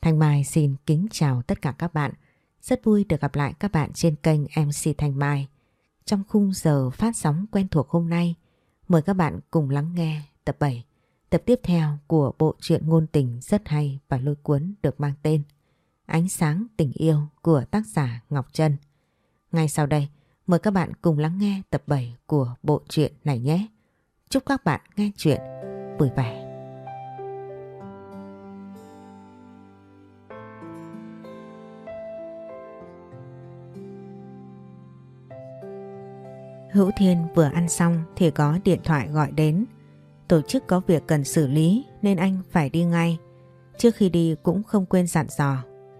Thanh Mai xin kính chào tất cả các bạn. Rất vui được gặp lại các bạn trên kênh MC Thanh Mai. Trong khung giờ phát sóng quen thuộc hôm nay, mời các bạn cùng lắng nghe tập 7, tập tiếp theo của bộ truyện ngôn tình rất hay và lôi cuốn được mang tên Ánh sáng tình yêu của tác giả Ngọc Trân. Ngay sau đây, mời các bạn cùng lắng nghe tập 7 của bộ truyện này nhé. Chúc các bạn nghe truyện vui vẻ. Hữu Thiên vừa ăn xong thì có điện thoại gọi đến. Tổ chức có việc cần xử lý nên anh phải đi ngay. Trước khi đi cũng không quên dặn dò.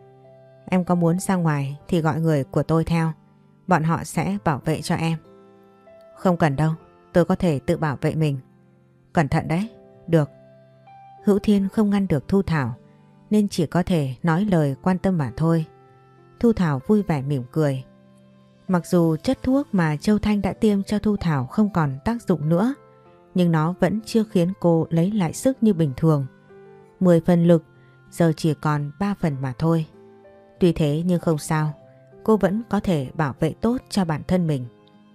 Em có muốn ra ngoài thì gọi người của tôi theo. Bọn họ sẽ bảo vệ cho em. Không cần đâu, tôi có thể tự bảo vệ mình. Cẩn thận đấy. Được. Hữu Thiên không ngăn được Thu Thảo nên chỉ có thể nói lời quan tâm mà thôi. Thu Thảo vui vẻ mỉm cười. Mặc dù chất thuốc mà Châu Thanh đã tiêm cho Thu Thảo không còn tác dụng nữa, nhưng nó vẫn chưa khiến cô lấy lại sức như bình thường. 10 phần lực, giờ chỉ còn 3 phần mà thôi. Tuy thế nhưng không sao, cô vẫn có thể bảo vệ tốt cho bản thân mình.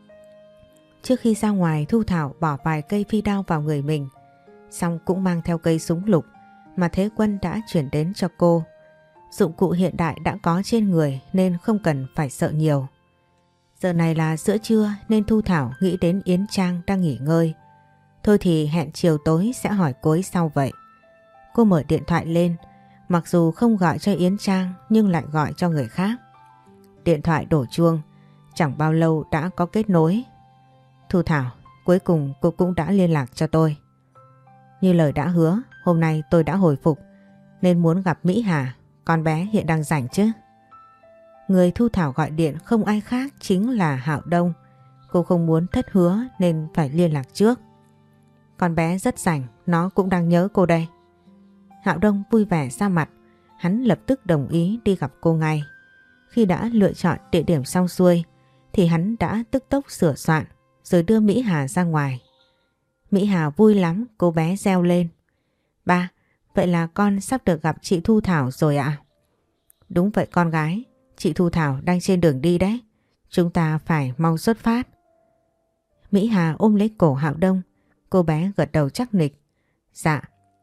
Trước khi ra ngoài, Thu Thảo bỏ vài cây phi đao vào người mình, xong cũng mang theo cây súng lục mà Thế Quân đã chuyển đến cho cô. Dụng cụ hiện đại đã có trên người nên không cần phải sợ nhiều. Giờ này là giữa trưa nên Thu Thảo nghĩ đến Yến Trang đang nghỉ ngơi. Thôi thì hẹn chiều tối sẽ hỏi cô ấy sau vậy. Cô mở điện thoại lên, mặc dù không gọi cho Yến Trang nhưng lại gọi cho người khác. Điện thoại đổ chuông, chẳng bao lâu đã có kết nối. Thu Thảo, cuối cùng cô cũng đã liên lạc cho tôi. Như lời đã hứa, hôm nay tôi đã hồi phục nên muốn gặp Mỹ Hà, con bé hiện đang rảnh chứ. Người Thu Thảo gọi điện không ai khác chính là Hạo Đông. Cô không muốn thất hứa nên phải liên lạc trước. Con bé rất rảnh, nó cũng đang nhớ cô đây. Hạo Đông vui vẻ ra mặt, hắn lập tức đồng ý đi gặp cô ngay. Khi đã lựa chọn địa điểm xong xuôi thì hắn đã tức tốc sửa soạn rồi đưa Mỹ Hà ra ngoài. Mỹ Hà vui lắm, cô bé reo lên. Ba, vậy là con sắp được gặp chị Thu Thảo rồi ạ? Đúng vậy con gái. Chị Thu Thảo đang trên đường đi đấy. Chúng ta phải mau xuất phát. Mỹ Hà ôm lấy cổ Hạo Đông. Cô bé gật đầu chắc nịch. Dạ.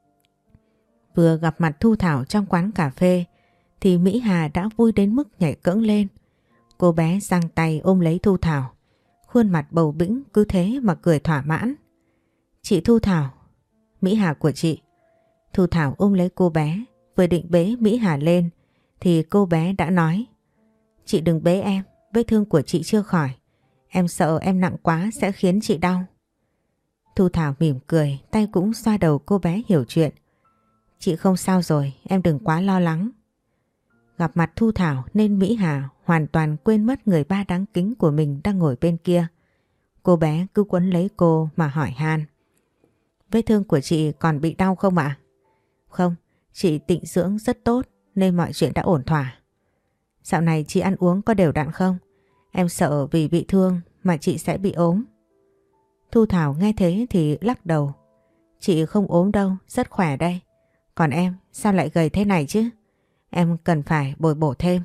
Vừa gặp mặt Thu Thảo trong quán cà phê thì Mỹ Hà đã vui đến mức nhảy cẫng lên. Cô bé giang tay ôm lấy Thu Thảo. Khuôn mặt bầu bĩnh cứ thế mà cười thỏa mãn. Chị Thu Thảo. Mỹ Hà của chị. Thu Thảo ôm lấy cô bé. Vừa định bế Mỹ Hà lên thì cô bé đã nói. Chị đừng bế em, vết thương của chị chưa khỏi. Em sợ em nặng quá sẽ khiến chị đau. Thu Thảo mỉm cười, tay cũng xoa đầu cô bé hiểu chuyện. Chị không sao rồi, em đừng quá lo lắng. Gặp mặt Thu Thảo nên Mỹ Hà hoàn toàn quên mất người ba đáng kính của mình đang ngồi bên kia. Cô bé cứ quấn lấy cô mà hỏi han. Vết thương của chị còn bị đau không ạ? Không, chị tịnh dưỡng rất tốt nên mọi chuyện đã ổn thỏa. Dạo này chị ăn uống có đều đặn không? Em sợ vì bị thương mà chị sẽ bị ốm. Thu Thảo nghe thế thì lắc đầu. Chị không ốm đâu, rất khỏe đây. Còn em, sao lại gầy thế này chứ? Em cần phải bồi bổ thêm.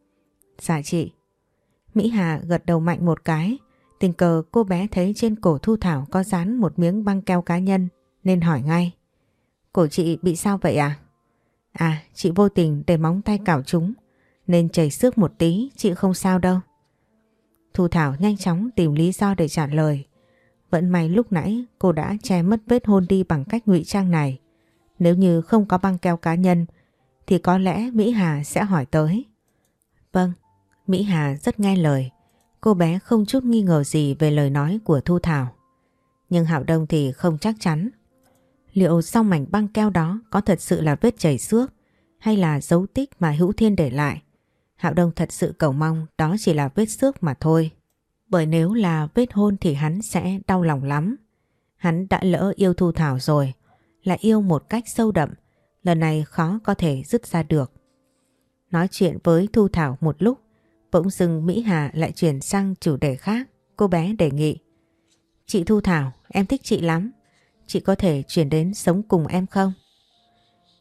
Dạ chị. Mỹ Hà gật đầu mạnh một cái. Tình cờ cô bé thấy trên cổ Thu Thảo có dán một miếng băng keo cá nhân nên hỏi ngay. Cổ chị bị sao vậy à? À, chị vô tình để móng tay cào trúng nên chảy xước một tí, chị không sao đâu. Thu Thảo nhanh chóng tìm lý do để trả lời. Vẫn may lúc nãy cô đã che mất vết hôn đi bằng cách ngụy trang này. Nếu như không có băng keo cá nhân thì có lẽ Mỹ Hà sẽ hỏi tới. Vâng, Mỹ Hà rất nghe lời. Cô bé không chút nghi ngờ gì về lời nói của Thu Thảo. Nhưng Hạo Đông thì không chắc chắn. Liệu sau mảnh băng keo đó có thật sự là vết chảy xước hay là dấu tích mà Hữu Thiên để lại? Hạo Đông thật sự cầu mong đó chỉ là vết xước mà thôi. Bởi nếu là vết hôn thì hắn sẽ đau lòng lắm. Hắn đã lỡ yêu Thu Thảo rồi, lại yêu một cách sâu đậm, lần này khó có thể dứt ra được. Nói chuyện với Thu Thảo một lúc, bỗng dưng Mỹ Hà lại chuyển sang chủ đề khác. Cô bé đề nghị. Chị Thu Thảo, em thích chị lắm. Chị có thể chuyển đến sống cùng em không?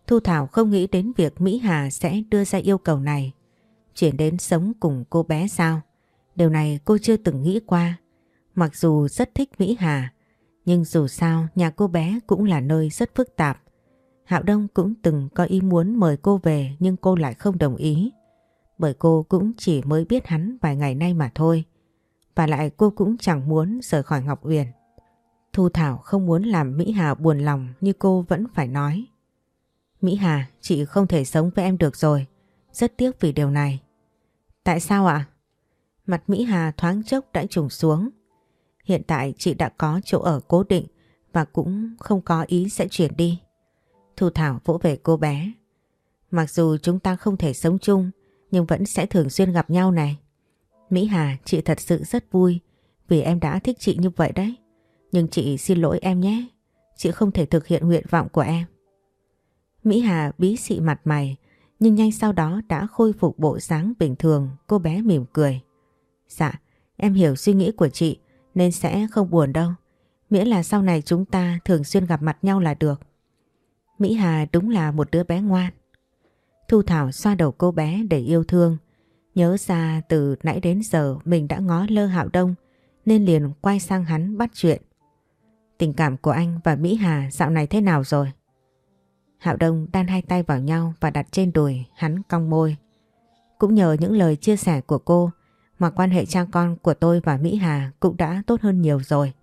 Thu Thảo không nghĩ đến việc Mỹ Hà sẽ đưa ra yêu cầu này. Chuyển đến sống cùng cô bé sao? Điều này cô chưa từng nghĩ qua. Mặc dù rất thích Mỹ Hà, nhưng dù sao nhà cô bé cũng là nơi rất phức tạp. Hạo Đông cũng từng có ý muốn mời cô về nhưng cô lại không đồng ý. Bởi cô cũng chỉ mới biết hắn vài ngày nay mà thôi. Và lại cô cũng chẳng muốn rời khỏi Ngọc Uyển. Thu Thảo không muốn làm Mỹ Hà buồn lòng nhưng cô vẫn phải nói. Mỹ Hà, chị không thể sống với em được rồi. Rất tiếc vì điều này. Tại sao ạ? Mặt Mỹ Hà thoáng chốc đã trùng xuống. Hiện tại chị đã có chỗ ở cố định và cũng không có ý sẽ chuyển đi. Thu Thảo vỗ về cô bé. Mặc dù chúng ta không thể sống chung nhưng vẫn sẽ thường xuyên gặp nhau này. Mỹ Hà, chị thật sự rất vui vì em đã thích chị như vậy đấy. Nhưng chị xin lỗi em nhé. Chị không thể thực hiện nguyện vọng của em. Mỹ Hà bí xị mặt mày nhưng nhanh sau đó đã khôi phục bộ dáng bình thường. Cô bé mỉm cười. Dạ, em hiểu suy nghĩ của chị nên sẽ không buồn đâu. Miễn là sau này chúng ta thường xuyên gặp mặt nhau là được. Mỹ Hà đúng là một đứa bé ngoan. Thu Thảo xoa đầu cô bé để yêu thương. Nhớ ra từ nãy đến giờ mình đã ngó lơ Hạo Đông nên liền quay sang hắn bắt chuyện. Tình cảm của anh và Mỹ Hà dạo này thế nào rồi? Hạo Đông đan hai tay vào nhau và đặt trên đùi, hắn cong môi. Cũng nhờ những lời chia sẻ của cô mà quan hệ cha con của tôi và Mỹ Hà cũng đã tốt hơn nhiều rồi.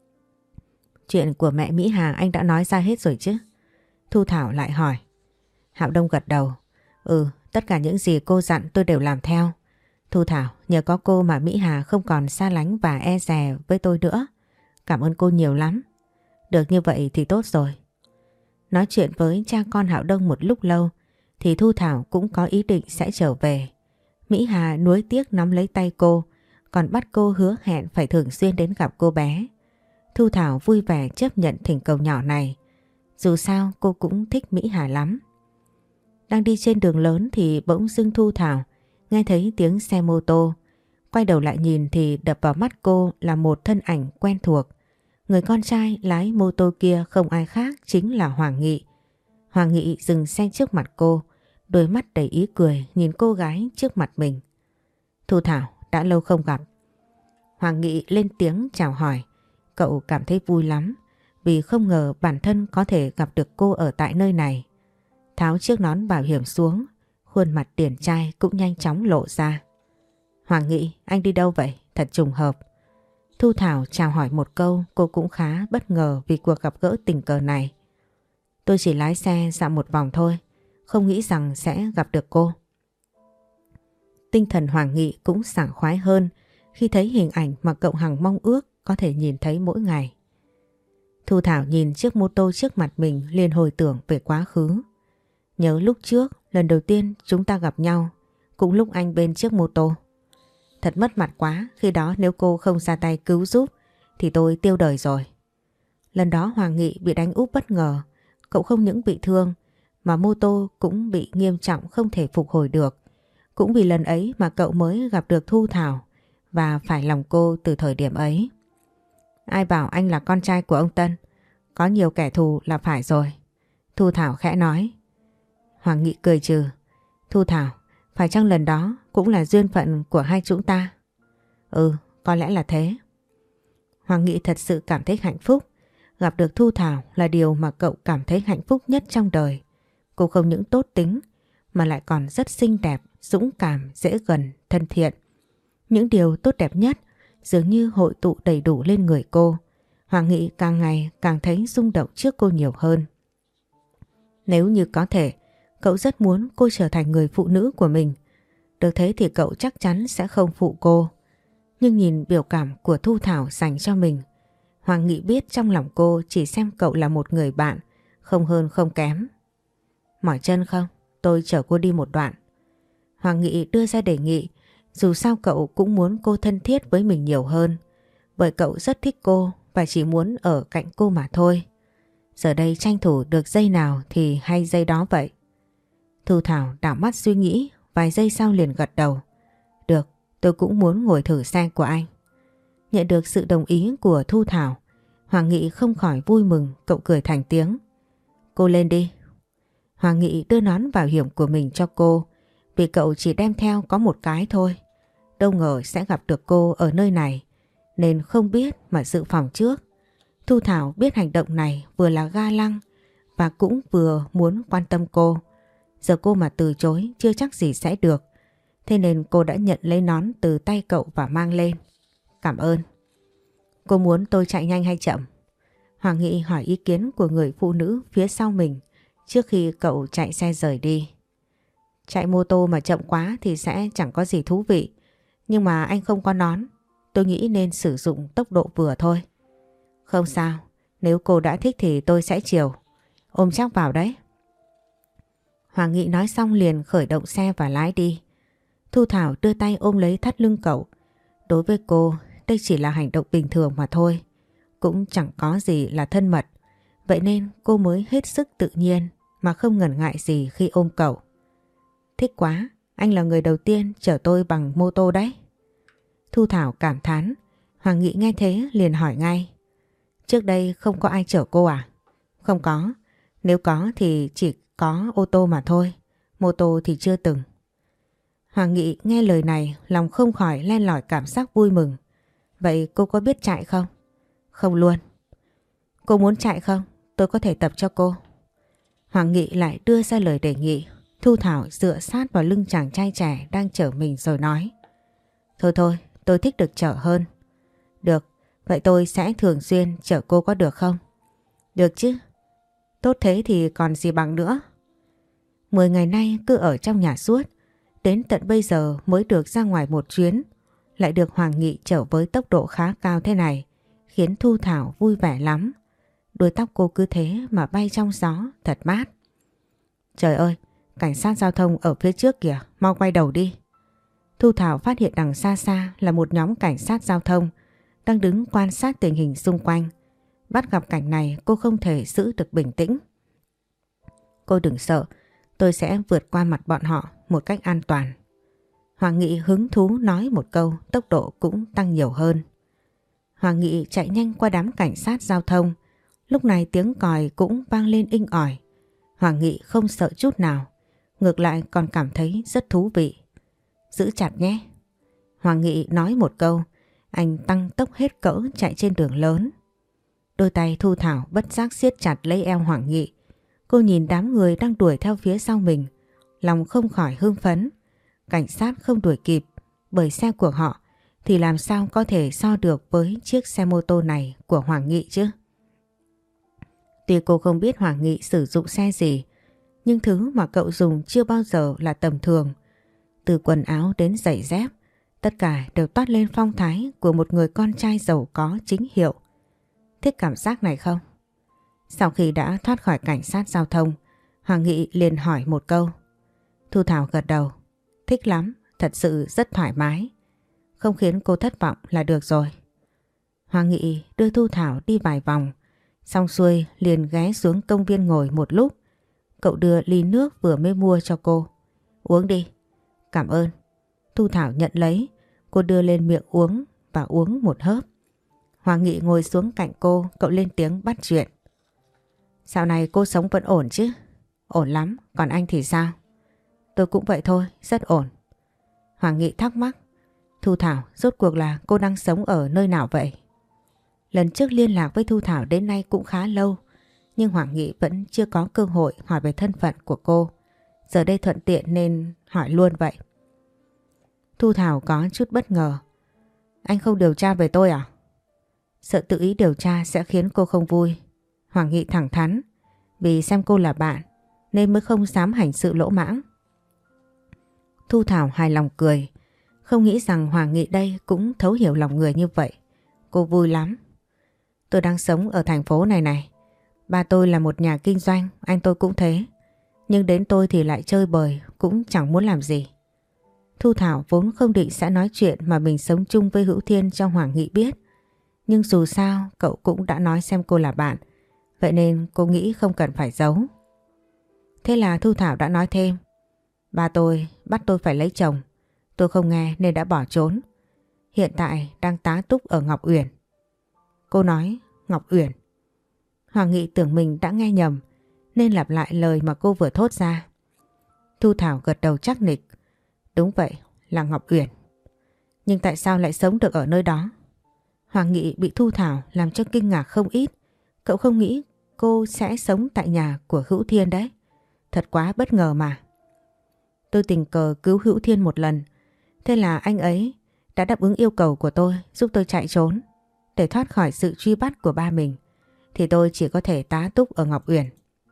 Chuyện của mẹ Mỹ Hà anh đã nói ra hết rồi chứ? Thu Thảo lại hỏi. Hạo Đông gật đầu. Tất cả những gì cô dặn tôi đều làm theo. Thu Thảo, nhờ có cô mà Mỹ Hà không còn xa lánh và e dè với tôi nữa. Cảm ơn cô nhiều lắm. Được như vậy thì tốt rồi. Nói chuyện với cha con Hạo Đông một lúc lâu thì Thu Thảo cũng có ý định sẽ trở về. Mỹ Hà nuối tiếc nắm lấy tay cô, còn bắt cô hứa hẹn phải thường xuyên đến gặp cô bé. Thu Thảo vui vẻ chấp nhận thỉnh cầu nhỏ này. Dù sao cô cũng thích Mỹ Hà lắm. Đang đi trên đường lớn thì bỗng dưng Thu Thảo nghe thấy tiếng xe mô tô. Quay đầu lại nhìn thì đập vào mắt cô là một thân ảnh quen thuộc. Người con trai lái mô tô kia không ai khác chính là Hoàng Nghị. Hoàng Nghị dừng xe trước mặt cô, đôi mắt đầy ý cười nhìn cô gái trước mặt mình. Thu Thảo, đã lâu không gặp. Hoàng Nghị lên tiếng chào hỏi. Cậu cảm thấy vui lắm vì không ngờ bản thân có thể gặp được cô ở tại nơi này. Tháo chiếc nón bảo hiểm xuống, khuôn mặt điển trai cũng nhanh chóng lộ ra. Hoàng Nghị, anh đi đâu vậy? Thật trùng hợp. Thu Thảo chào hỏi một câu, cô cũng khá bất ngờ vì cuộc gặp gỡ tình cờ này. Tôi chỉ lái xe dạo một vòng thôi, không nghĩ rằng sẽ gặp được cô. Tinh thần Hoàng Nghị cũng sảng khoái hơn khi thấy hình ảnh mà cậu hằng mong ước có thể nhìn thấy mỗi ngày. Thu Thảo nhìn chiếc mô tô trước mặt mình liền hồi tưởng về quá khứ. Nhớ lúc trước, lần đầu tiên chúng ta gặp nhau, cũng lúc anh bên chiếc mô tô. Thật mất mặt quá, khi đó nếu cô không ra tay cứu giúp thì tôi tiêu đời rồi. Lần đó Hoàng Nghị bị đánh úp bất ngờ, cậu không những bị thương mà mô tô cũng bị nghiêm trọng không thể phục hồi được. Cũng vì lần ấy mà cậu mới gặp được Thu Thảo và phải lòng cô từ thời điểm ấy. Ai bảo anh là con trai của ông Tân, có nhiều kẻ thù là phải rồi. Thu Thảo khẽ nói. Hoàng Nghị cười trừ. Thu Thảo, phải chăng lần đó cũng là duyên phận của hai chúng ta? Có lẽ là thế. Hoàng Nghị thật sự cảm thấy hạnh phúc. Gặp được Thu Thảo là điều mà cậu cảm thấy hạnh phúc nhất trong đời. Cô không những tốt tính mà lại còn rất xinh đẹp, dũng cảm, dễ gần, thân thiện. Những điều tốt đẹp nhất dường như hội tụ đầy đủ lên người cô. Hoàng Nghị càng ngày càng thấy rung động trước cô nhiều hơn. Nếu như có thể, cậu rất muốn cô trở thành người phụ nữ của mình. Được thế thì cậu chắc chắn sẽ không phụ cô. Nhưng nhìn biểu cảm của Thu Thảo dành cho mình, Hoàng Nghị biết trong lòng cô chỉ xem cậu là một người bạn, không hơn không kém. Mỏi chân không? Tôi chở cô đi một đoạn. Hoàng Nghị đưa ra đề nghị, dù sao cậu cũng muốn cô thân thiết với mình nhiều hơn. Bởi cậu rất thích cô và chỉ muốn ở cạnh cô mà thôi. Giờ đây tranh thủ được giây nào thì hay giây đó vậy. Thu Thảo đảo mắt suy nghĩ, vài giây sau liền gật đầu. Được, tôi cũng muốn ngồi thử xe của anh. Nhận được sự đồng ý của Thu Thảo, Hoàng Nghị không khỏi vui mừng, cậu cười thành tiếng. Cô lên đi. Hoàng Nghị đưa nón bảo hiểm của mình cho cô vì cậu chỉ đem theo có một cái thôi. Đâu ngờ sẽ gặp được cô ở nơi này nên không biết mà dự phòng trước. Thu Thảo biết hành động này vừa là ga lăng và cũng vừa muốn quan tâm cô. Giờ cô mà từ chối chưa chắc gì sẽ được. Thế nên cô đã nhận lấy nón từ tay cậu và mang lên. Cảm ơn. Cô muốn tôi chạy nhanh hay chậm? Hoàng Nghị hỏi ý kiến của người phụ nữ phía sau mình trước khi cậu chạy xe rời đi. Chạy mô tô mà chậm quá thì sẽ chẳng có gì thú vị. Nhưng mà anh không có nón. Tôi nghĩ nên sử dụng tốc độ vừa thôi. Không sao. Nếu cô đã thích thì tôi sẽ chiều. Ôm chắc vào đấy. Hoàng Nghị nói xong liền khởi động xe và lái đi. Thu Thảo đưa tay ôm lấy thắt lưng cậu. Đối với cô, đây chỉ là hành động bình thường mà thôi. Cũng chẳng có gì là thân mật. Vậy nên cô mới hết sức tự nhiên mà không ngần ngại gì khi ôm cậu. Thích quá, anh là người đầu tiên chở tôi bằng mô tô đấy. Thu Thảo cảm thán. Hoàng Nghị nghe thế liền hỏi ngay. Trước đây không có ai chở cô à? Không có. Nếu có thì chỉ có ô tô mà thôi. Mô tô thì chưa từng. Hoàng Nghị nghe lời này lòng không khỏi len lỏi cảm giác vui mừng. Vậy cô có biết chạy không? Không luôn. Cô muốn chạy không? Tôi có thể tập cho cô. Hoàng Nghị lại đưa ra lời đề nghị. Thu Thảo dựa sát vào lưng chàng trai trẻ đang chở mình rồi nói. Thôi thôi, tôi thích được chở hơn. Được, vậy tôi sẽ thường xuyên chở cô có được không? Được chứ. Tốt thế thì còn gì bằng nữa. 10 ngày nay cứ ở trong nhà suốt. Đến tận bây giờ mới được ra ngoài một chuyến. Lại được Hoàng Nghị chở với tốc độ khá cao thế này. Khiến Thu Thảo vui vẻ lắm. Đuôi tóc cô cứ thế mà bay trong gió, thật mát. Trời ơi, cảnh sát giao thông ở phía trước kìa, mau quay đầu đi. Thu Thảo phát hiện đằng xa xa là một nhóm cảnh sát giao thông đang đứng quan sát tình hình xung quanh. Bắt gặp cảnh này cô không thể giữ được bình tĩnh. Cô đừng sợ, tôi sẽ vượt qua mặt bọn họ một cách an toàn. Hoàng Nghị hứng thú nói một câu, tốc độ cũng tăng nhiều hơn. Hoàng Nghị chạy nhanh qua đám cảnh sát giao thông. Lúc này tiếng còi cũng vang lên inh ỏi. Hoàng Nghị không sợ chút nào, ngược lại còn cảm thấy rất thú vị. Giữ chặt nhé. Hoàng Nghị nói một câu, anh tăng tốc hết cỡ chạy trên đường lớn. Đôi tay Thu Thảo bất giác siết chặt lấy eo Hoàng Nghị. Cô nhìn đám người đang đuổi theo phía sau mình, lòng không khỏi hưng phấn. Cảnh sát không đuổi kịp, bởi xe của họ thì làm sao có thể so được với chiếc xe mô tô này của Hoàng Nghị chứ. Tuy cô không biết Hoàng Nghị sử dụng xe gì, nhưng thứ mà cậu dùng chưa bao giờ là tầm thường. Từ quần áo đến giày dép, tất cả đều toát lên phong thái của một người con trai giàu có chính hiệu. Thích cảm giác này không? Sau khi đã thoát khỏi cảnh sát giao thông, Hoàng Nghị liền hỏi một câu. Thu Thảo gật đầu. Thích lắm, thật sự rất thoải mái. Không khiến cô thất vọng là được rồi. Hoàng Nghị đưa Thu Thảo đi vài vòng, xong xuôi liền ghé xuống công viên ngồi một lúc. Cậu đưa ly nước vừa mới mua cho cô. Uống đi. Cảm ơn. Thu Thảo nhận lấy, cô đưa lên miệng uống và uống một hớp. Hoàng Nghị ngồi xuống cạnh cô, cậu lên tiếng bắt chuyện. Dạo này cô sống vẫn ổn chứ? Ổn lắm, còn anh thì sao? Tôi cũng vậy thôi, rất ổn. Hoàng Nghị thắc mắc. Thu Thảo, rốt cuộc là cô đang sống ở nơi nào vậy? Lần trước liên lạc với Thu Thảo đến nay cũng khá lâu, nhưng Hoàng Nghị vẫn chưa có cơ hội hỏi về thân phận của cô. Giờ đây thuận tiện nên hỏi luôn vậy. Thu Thảo có chút bất ngờ. Anh không điều tra về tôi à? Sợ tự ý điều tra sẽ khiến cô không vui. Hoàng Nghị thẳng thắn, vì xem cô là bạn nên mới không dám hành sự lỗ mãng. Thu Thảo hài lòng cười, không nghĩ rằng Hoàng Nghị đây cũng thấu hiểu lòng người như vậy. Cô vui lắm. Tôi đang sống ở thành phố này này. Ba tôi là một nhà kinh doanh, anh tôi cũng thế. Nhưng đến tôi thì lại chơi bời, cũng chẳng muốn làm gì. Thu Thảo vốn không định sẽ nói chuyện mà mình sống chung với Hữu Thiên cho Hoàng Nghị biết. Nhưng dù sao cậu cũng đã nói xem cô là bạn, vậy nên cô nghĩ không cần phải giấu. Thế là Thu Thảo đã nói thêm. Ba tôi bắt tôi phải lấy chồng. Tôi không nghe nên đã bỏ trốn. Hiện tại đang tá túc ở Ngọc Uyển. Cô nói Ngọc Uyển. Hoàng Nghị tưởng mình đã nghe nhầm. nên lặp lại lời mà cô vừa thốt ra. Thu Thảo gật đầu chắc nịch. Đúng vậy, là Ngọc Uyển. Nhưng tại sao lại sống được ở nơi đó? Hoàng Nghị bị Thu Thảo làm cho kinh ngạc không ít. Cậu không nghĩ cô sẽ sống tại nhà của Hữu Thiên đấy. Thật quá bất ngờ mà. Tôi tình cờ cứu Hữu Thiên một lần. Thế là anh ấy đã đáp ứng yêu cầu của tôi, giúp tôi chạy trốn. Để thoát khỏi sự truy bắt của ba mình thì tôi chỉ có thể tá túc ở Ngọc Uyển.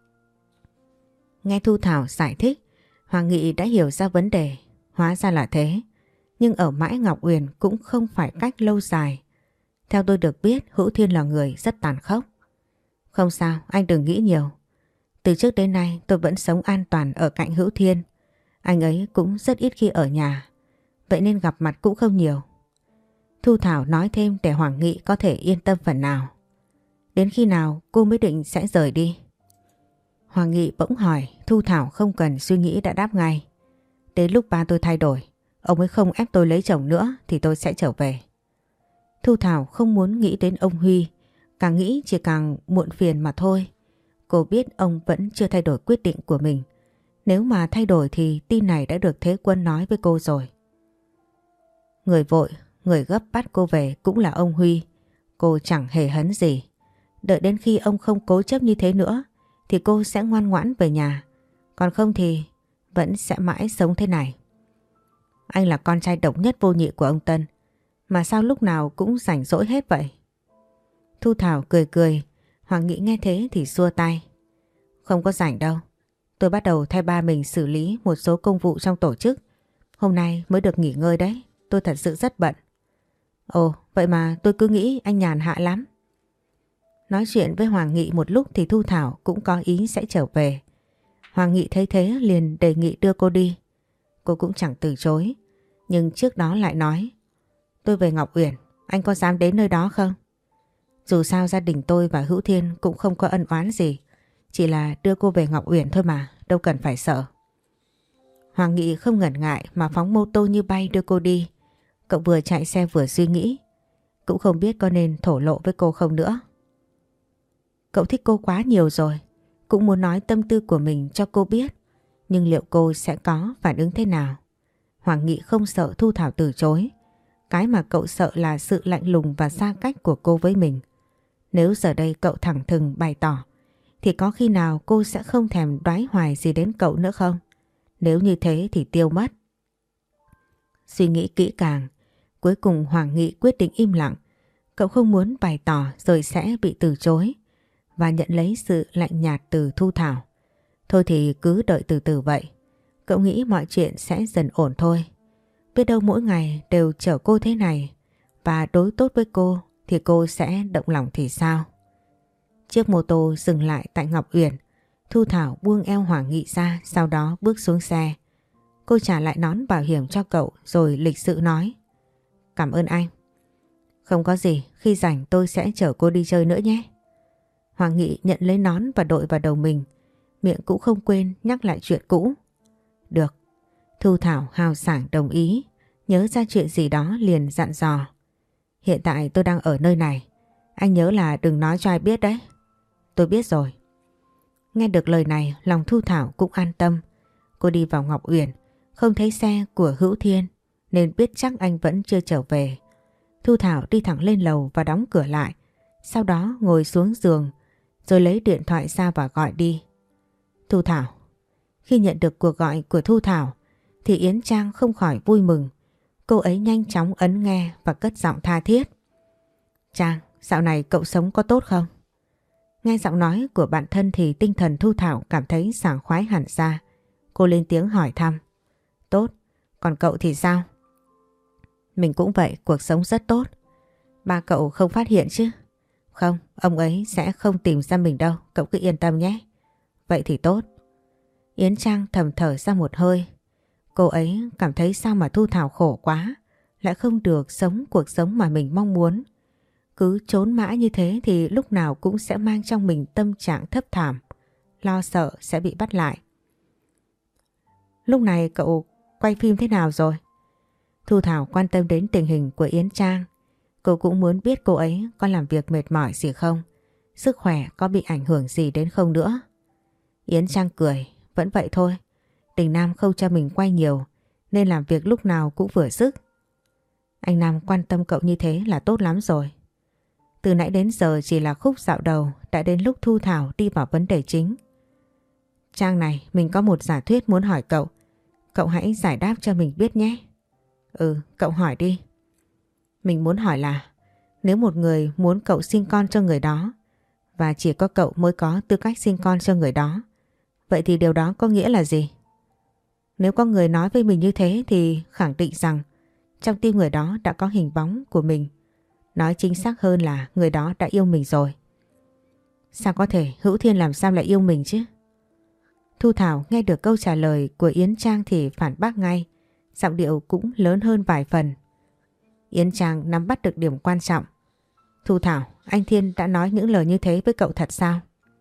Nghe Thu Thảo giải thích, Hoàng Nghị đã hiểu ra vấn đề. Hóa ra là thế. Nhưng ở mãi Ngọc Uyển cũng không phải cách lâu dài. Theo tôi được biết, Hữu Thiên là người rất tàn khốc. Không sao, anh đừng nghĩ nhiều. Từ trước đến nay tôi vẫn sống an toàn ở cạnh Hữu Thiên. Anh ấy cũng rất ít khi ở nhà, vậy nên gặp mặt cũng không nhiều. Thu Thảo nói thêm để Hoàng Nghị có thể yên tâm phần nào. Đến khi nào cô mới định sẽ rời đi? Hoàng Nghị bỗng hỏi. Thu Thảo không cần suy nghĩ đã đáp ngay. Đến lúc ba tôi thay đổi, ông ấy không ép tôi lấy chồng nữa thì tôi sẽ trở về. Thu Thảo không muốn nghĩ đến ông Huy, càng nghĩ chỉ càng muộn phiền mà thôi. Cô biết ông vẫn chưa thay đổi quyết định của mình. Nếu mà thay đổi thì tin này đã được Thế Quân nói với cô rồi. Người vội, người gấp bắt cô về cũng là ông Huy. Cô chẳng hề hấn gì. Đợi đến khi ông không cố chấp như thế nữa thì cô sẽ ngoan ngoãn về nhà. Còn không thì vẫn sẽ mãi sống thế này. Anh là con trai độc nhất vô nhị của ông Tân, mà sao lúc nào cũng rảnh rỗi hết vậy? Thu Thảo cười cười. Hoàng Nghị nghe thế thì xua tay. Không có rảnh đâu. Tôi bắt đầu thay ba mình xử lý một số công vụ trong tổ chức. Hôm nay mới được nghỉ ngơi đấy. Tôi thật sự rất bận. Ồ, vậy mà tôi cứ nghĩ anh nhàn hạ lắm. Nói chuyện với Hoàng Nghị một lúc thì Thu Thảo cũng có ý sẽ trở về. Hoàng Nghị thấy thế liền đề nghị đưa cô đi. Cô cũng chẳng từ chối. Nhưng trước đó lại nói. Tôi về Ngọc Uyển, anh có dám đến nơi đó không? Dù sao gia đình tôi và Hữu Thiên cũng không có ân oán gì. Chỉ là đưa cô về Ngọc Uyển thôi mà, đâu cần phải sợ. Hoàng Nghị không ngần ngại mà phóng mô tô như bay đưa cô đi. Cậu vừa chạy xe vừa suy nghĩ. Cũng không biết có nên thổ lộ với cô không nữa. Cậu thích cô quá nhiều rồi. Cũng muốn nói tâm tư của mình cho cô biết. Nhưng liệu cô sẽ có phản ứng thế nào? Hoàng Nghị không sợ Thu Thảo từ chối. Cái mà cậu sợ là sự lạnh lùng và xa cách của cô với mình. Nếu giờ đây cậu thẳng thừng bày tỏ thì có khi nào cô sẽ không thèm đoái hoài gì đến cậu nữa không? Nếu như thế thì tiêu mất. Suy nghĩ kỹ càng, cuối cùng Hoàng Nghị quyết định im lặng. Cậu không muốn bày tỏ rồi sẽ bị từ chối và nhận lấy sự lạnh nhạt từ Thu Thảo. Thôi thì cứ đợi từ từ vậy. Cậu nghĩ mọi chuyện sẽ dần ổn thôi. Biết đâu mỗi ngày đều chở cô thế này và đối tốt với cô thì cô sẽ động lòng thì sao? Chiếc mô tô dừng lại tại Ngọc Uyển. Thu Thảo buông eo Hoàng Nghị ra, sau đó bước xuống xe. Cô trả lại nón bảo hiểm cho cậu rồi lịch sự nói. Cảm ơn anh. Không có gì, khi rảnh tôi sẽ chở cô đi chơi nữa nhé. Hoàng Nghị nhận lấy nón và đội vào đầu mình. Miệng cũng không quên nhắc lại chuyện cũ. Được. Thu Thảo hào sảng đồng ý. Nhớ ra chuyện gì đó liền dặn dò. Hiện tại tôi đang ở nơi này. Anh nhớ là đừng nói cho ai biết đấy. Tôi biết rồi. Nghe được lời này lòng Thu Thảo cũng an tâm. Cô đi vào Ngọc Uyển, không thấy xe của Hữu Thiên nên biết chắc anh vẫn chưa trở về. Thu Thảo đi thẳng lên lầu và đóng cửa lại. Sau đó ngồi xuống giường rồi lấy điện thoại ra và gọi đi. Thu Thảo. Khi nhận được cuộc gọi của Thu Thảo thì Yến Trang không khỏi vui mừng. Cô ấy nhanh chóng ấn nghe và cất giọng tha thiết. Trang, dạo này cậu sống có tốt không? Nghe giọng nói của bạn thân thì tinh thần Thu Thảo cảm thấy sảng khoái hẳn ra. Cô lên tiếng hỏi thăm. Tốt, còn cậu thì sao? Mình cũng vậy, cuộc sống rất tốt. Ba cậu không phát hiện chứ? Không, ông ấy sẽ không tìm ra mình đâu, cậu cứ yên tâm nhé. Vậy thì tốt. Yến Trang thầm thở ra một hơi. Cô ấy cảm thấy sao mà Thu Thảo khổ quá, lại không được sống cuộc sống mà mình mong muốn. Cứ trốn mãi như thế thì lúc nào cũng sẽ mang trong mình tâm trạng thấp thảm, lo sợ sẽ bị bắt lại. Lúc này cậu quay phim thế nào rồi? Thu Thảo quan tâm đến tình hình của Yến Trang. Cô cũng muốn biết cô ấy có làm việc mệt mỏi gì không, sức khỏe có bị ảnh hưởng gì đến không nữa. Yến Trang cười, vẫn vậy thôi. Đình Nam không cho mình quay nhiều nên làm việc lúc nào cũng vừa sức. Anh Nam quan tâm cậu như thế là tốt lắm rồi. Từ nãy đến giờ chỉ là khúc dạo đầu, đã đến lúc Thu Thảo đi vào vấn đề chính. Trang này, mình có một giả thuyết muốn hỏi cậu. Cậu hãy giải đáp cho mình biết nhé. Ừ, cậu hỏi đi. Mình muốn hỏi là nếu một người muốn cậu sinh con cho người đó và chỉ có cậu mới có tư cách sinh con cho người đó, vậy thì điều đó có nghĩa là gì? Nếu có người nói với mình như thế thì khẳng định rằng trong tim người đó đã có hình bóng của mình. Nói chính xác hơn là người đó đã yêu mình rồi. Sao có thể, Hữu Thiên làm sao lại yêu mình chứ? Thu Thảo nghe được câu trả lời của Yến Trang thì phản bác ngay, giọng điệu cũng lớn hơn vài phần. Yến Trang nắm bắt được điểm quan trọng. Thu Thảo, anh Thiên đã nói những lời như thế với cậu thật sao?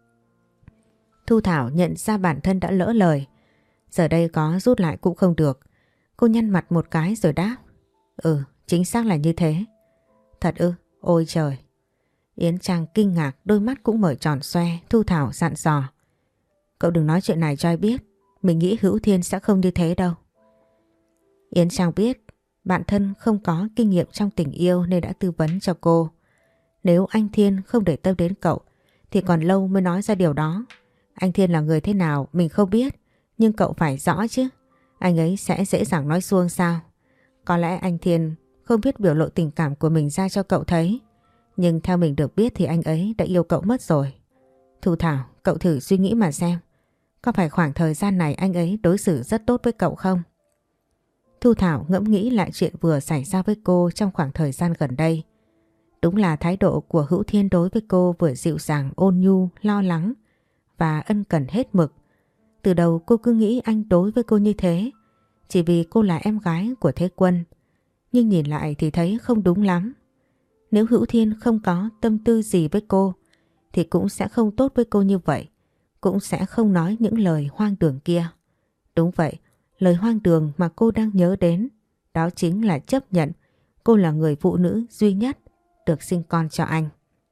Thu Thảo nhận ra bản thân đã lỡ lời. Giờ đây có rút lại cũng không được. Cô nhăn mặt một cái rồi đáp. Ừ, chính xác là như thế. Thật ư? Ôi trời! Yến Trang kinh ngạc, đôi mắt cũng mở tròn xoe. Thu Thảo dặn dò. Cậu đừng nói chuyện này cho ai biết. Mình nghĩ Hữu Thiên sẽ không như thế đâu. Yến Trang biết bản thân không có kinh nghiệm trong tình yêu nên đã tư vấn cho cô. Nếu anh Thiên không để tâm đến cậu thì còn lâu mới nói ra điều đó. Anh Thiên là người thế nào mình không biết, nhưng cậu phải rõ chứ. Anh ấy sẽ dễ dàng nói suông sao? Có lẽ anh Thiên không biết biểu lộ tình cảm của mình ra cho cậu thấy. Nhưng theo mình được biết thì anh ấy đã yêu cậu mất rồi. Thu Thảo, cậu thử suy nghĩ mà xem. Có phải khoảng thời gian này anh ấy đối xử rất tốt với cậu không? Thu Thảo ngẫm nghĩ lại chuyện vừa xảy ra với cô trong khoảng thời gian gần đây. Đúng là thái độ của Hữu Thiên đối với cô vừa dịu dàng, ôn nhu, lo lắng và ân cần hết mực. Từ đầu cô cứ nghĩ anh đối với cô như thế chỉ vì cô là em gái của Thế Quân. Nhưng nhìn lại thì thấy không đúng lắm. Nếu Hữu Thiên không có tâm tư gì với cô thì cũng sẽ không tốt với cô như vậy. Cũng sẽ không nói những lời hoang đường kia. Đúng vậy, lời hoang đường mà cô đang nhớ đến đó chính là chấp nhận cô là người phụ nữ duy nhất được sinh con cho anh.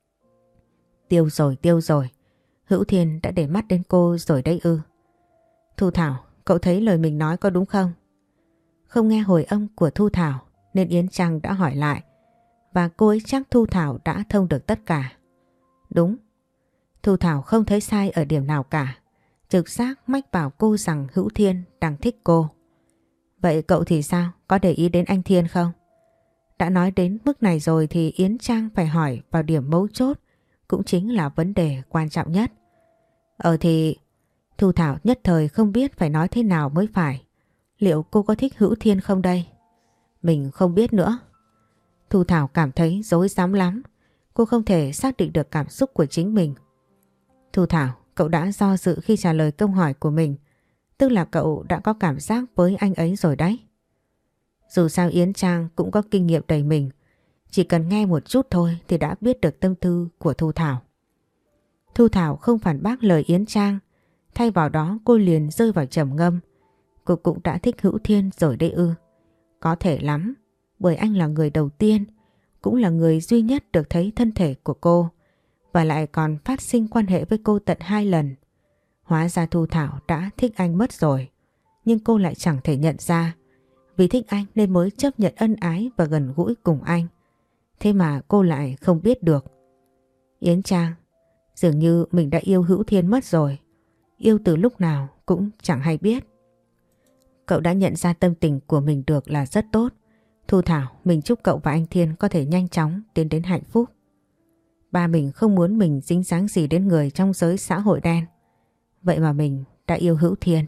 Tiêu rồi. Hữu Thiên đã để mắt đến cô rồi đấy ư? Thu Thảo, cậu thấy lời mình nói có đúng không? Không nghe hồi âm của Thu Thảo nên Yến Trang đã hỏi lại. Và cô ấy chắc Thu Thảo đã thông được tất cả. Đúng. Thu Thảo không thấy sai ở điểm nào cả. Trực giác mách bảo cô rằng Hữu Thiên đang thích cô. Vậy cậu thì sao? Có để ý đến anh Thiên không? Đã nói đến mức này rồi thì Yến Trang phải hỏi vào điểm mấu chốt, cũng chính là vấn đề quan trọng nhất. Thì Thu Thảo nhất thời không biết phải nói thế nào mới phải. Liệu cô có thích Hữu Thiên không đây? Mình không biết nữa. Thu Thảo cảm thấy rối rắm lắm. Cô không thể xác định được cảm xúc của chính mình. Thu Thảo, cậu đã do dự khi trả lời câu hỏi của mình. Tức là cậu đã có cảm giác với anh ấy rồi đấy. Dù sao Yến Trang cũng có kinh nghiệm đầy mình. Chỉ cần nghe một chút thôi thì đã biết được tâm tư của Thu Thảo. Thu Thảo không phản bác lời Yến Trang. Thay vào đó cô liền rơi vào trầm ngâm. Cô cũng đã thích Hữu Thiên rồi đấy ư? Có thể lắm. Bởi anh là người đầu tiên, cũng là người duy nhất được thấy thân thể của cô. Và lại còn phát sinh quan hệ với cô tận 2 lần. Hóa ra Thu Thảo đã thích anh mất rồi. Nhưng cô lại chẳng thể nhận ra. Vì thích anh nên mới chấp nhận ân ái và gần gũi cùng anh. Thế mà cô lại không biết được. Yến Trang, dường như mình đã yêu Hữu Thiên mất rồi. Yêu từ lúc nào cũng chẳng hay biết. Cậu đã nhận ra tâm tình của mình được là rất tốt. Thu Thảo, mình chúc cậu và anh Thiên có thể nhanh chóng tiến đến hạnh phúc. Ba mình không muốn mình dính dáng gì đến người trong giới xã hội đen. Vậy mà mình đã yêu Hữu Thiên.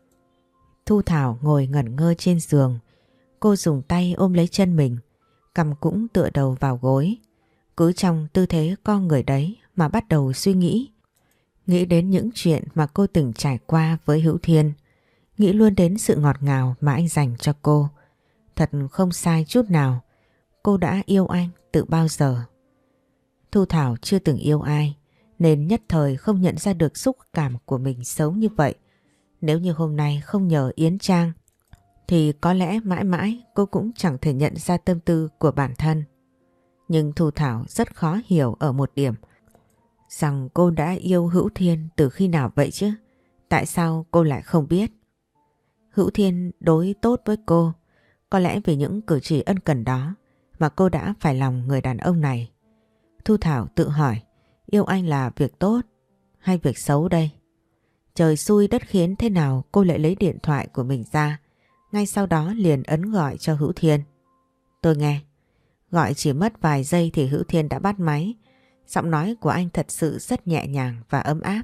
Thu Thảo ngồi ngẩn ngơ trên giường. Cô dùng tay ôm lấy chân mình, cằm cũng tựa đầu vào gối. Cứ trong tư thế co người đấy mà bắt đầu suy nghĩ. Nghĩ đến những chuyện mà cô từng trải qua với Hữu Thiên. Nghĩ luôn đến sự ngọt ngào mà anh dành cho cô. Thật không sai chút nào. Cô đã yêu anh từ bao giờ. Thu Thảo chưa từng yêu ai nên nhất thời không nhận ra được xúc cảm của mình xấu như vậy. Nếu như hôm nay không nhờ Yến Trang thì có lẽ mãi mãi cô cũng chẳng thể nhận ra tâm tư của bản thân. Nhưng Thu Thảo rất khó hiểu ở một điểm. Rằng cô đã yêu Hữu Thiên từ khi nào vậy chứ? Tại sao cô lại không biết? Hữu Thiên đối tốt với cô, có lẽ vì những cử chỉ ân cần đó mà cô đã phải lòng người đàn ông này. Thu Thảo tự hỏi, yêu anh là việc tốt hay việc xấu đây? Trời xui đất khiến thế nào cô lại lấy điện thoại của mình ra, ngay sau đó liền ấn gọi cho Hữu Thiên. Tôi nghe. Gọi chỉ mất vài giây thì Hữu Thiên đã bắt máy. Giọng nói của anh thật sự rất nhẹ nhàng và ấm áp.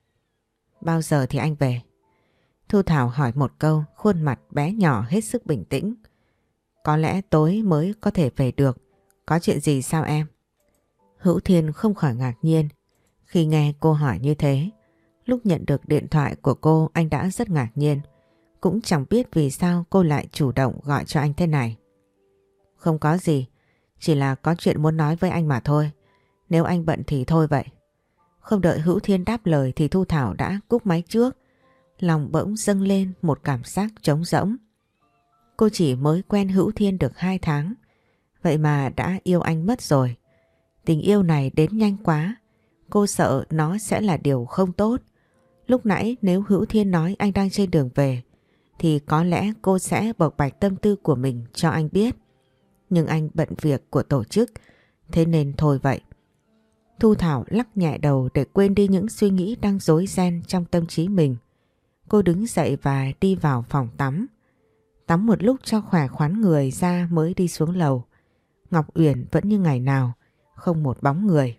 Bao giờ thì anh về? Thu Thảo hỏi một câu, khuôn mặt bé nhỏ hết sức bình tĩnh. Có lẽ tối mới có thể về được. Có chuyện gì sao em? Hữu Thiên không khỏi ngạc nhiên khi nghe cô hỏi như thế. Lúc nhận được điện thoại của cô anh đã rất ngạc nhiên. Cũng chẳng biết vì sao cô lại chủ động gọi cho anh thế này. Không có gì, chỉ là có chuyện muốn nói với anh mà thôi. Nếu anh bận thì thôi vậy. Không đợi Hữu Thiên đáp lời thì Thu Thảo đã cúp máy trước. Lòng bỗng dâng lên một cảm giác trống rỗng. Cô chỉ mới quen Hữu Thiên được 2 tháng. Vậy mà đã yêu anh mất rồi. Tình yêu này đến nhanh quá. Cô sợ nó sẽ là điều không tốt. Lúc nãy nếu Hữu Thiên nói anh đang trên đường về thì có lẽ cô sẽ bộc bạch tâm tư của mình cho anh biết. Nhưng anh bận việc của tổ chức, thế nên thôi vậy. Thu Thảo lắc nhẹ đầu để quên đi những suy nghĩ đang rối ren trong tâm trí mình. Cô đứng dậy và đi vào phòng tắm. Tắm một lúc cho khỏe khoắn người ra mới đi xuống lầu. Ngọc Uyển vẫn như ngày nào, không một bóng người.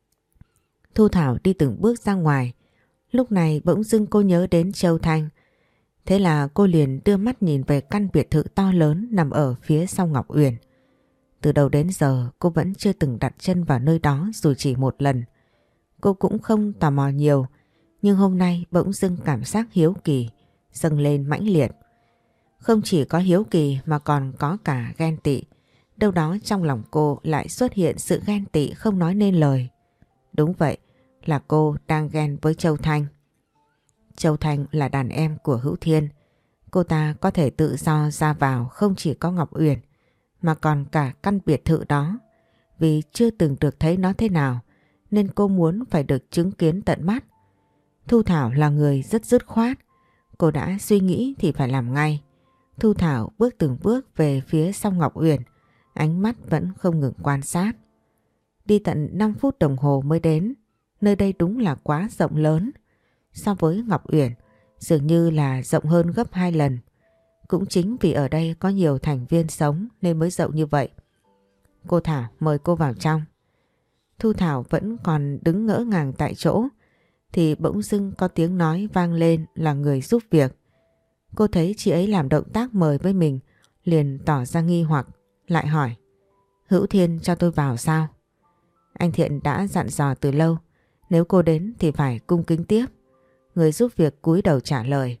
Thu Thảo đi từng bước ra ngoài. Lúc này bỗng dưng cô nhớ đến Châu Thanh. Thế là cô liền đưa mắt nhìn về căn biệt thự to lớn nằm ở phía sau Ngọc Uyển. Từ đầu đến giờ cô vẫn chưa từng đặt chân vào nơi đó dù chỉ một lần. Cô cũng không tò mò nhiều, nhưng hôm nay bỗng dưng cảm giác hiếu kỳ dâng lên mãnh liệt. Không chỉ có hiếu kỳ mà còn có cả ghen tị. Đâu đó trong lòng cô lại xuất hiện sự ghen tị không nói nên lời. Đúng vậy, là cô đang ghen với Châu Thanh. Châu Thanh là đàn em của Hữu Thiên. Cô ta có thể tự do ra vào không chỉ có Ngọc Uyển mà còn cả căn biệt thự đó. Vì chưa từng được thấy nó thế nào nên cô muốn phải được chứng kiến tận mắt. Thu Thảo là người rất dứt khoát. Cô đã suy nghĩ thì phải làm ngay. Thu Thảo bước từng bước về phía sau Ngọc Uyển, ánh mắt vẫn không ngừng quan sát. Đi tận 5 phút đồng hồ mới đến. Nơi đây đúng là quá rộng lớn. So với Ngọc Uyển dường như là rộng hơn gấp 2 lần. Cũng chính vì ở đây có nhiều thành viên sống nên mới rộng như vậy. Cô Thảo, mời cô vào trong. Thu Thảo vẫn còn đứng ngỡ ngàng tại chỗ thì bỗng dưng có tiếng nói vang lên là người giúp việc. Cô thấy chị ấy làm động tác mời với mình, liền tỏ ra nghi hoặc, lại hỏi: Hữu Thiên cho tôi vào sao? Anh Thiện đã dặn dò từ lâu, nếu cô đến thì phải cung kính tiếp. Người giúp việc cúi đầu trả lời.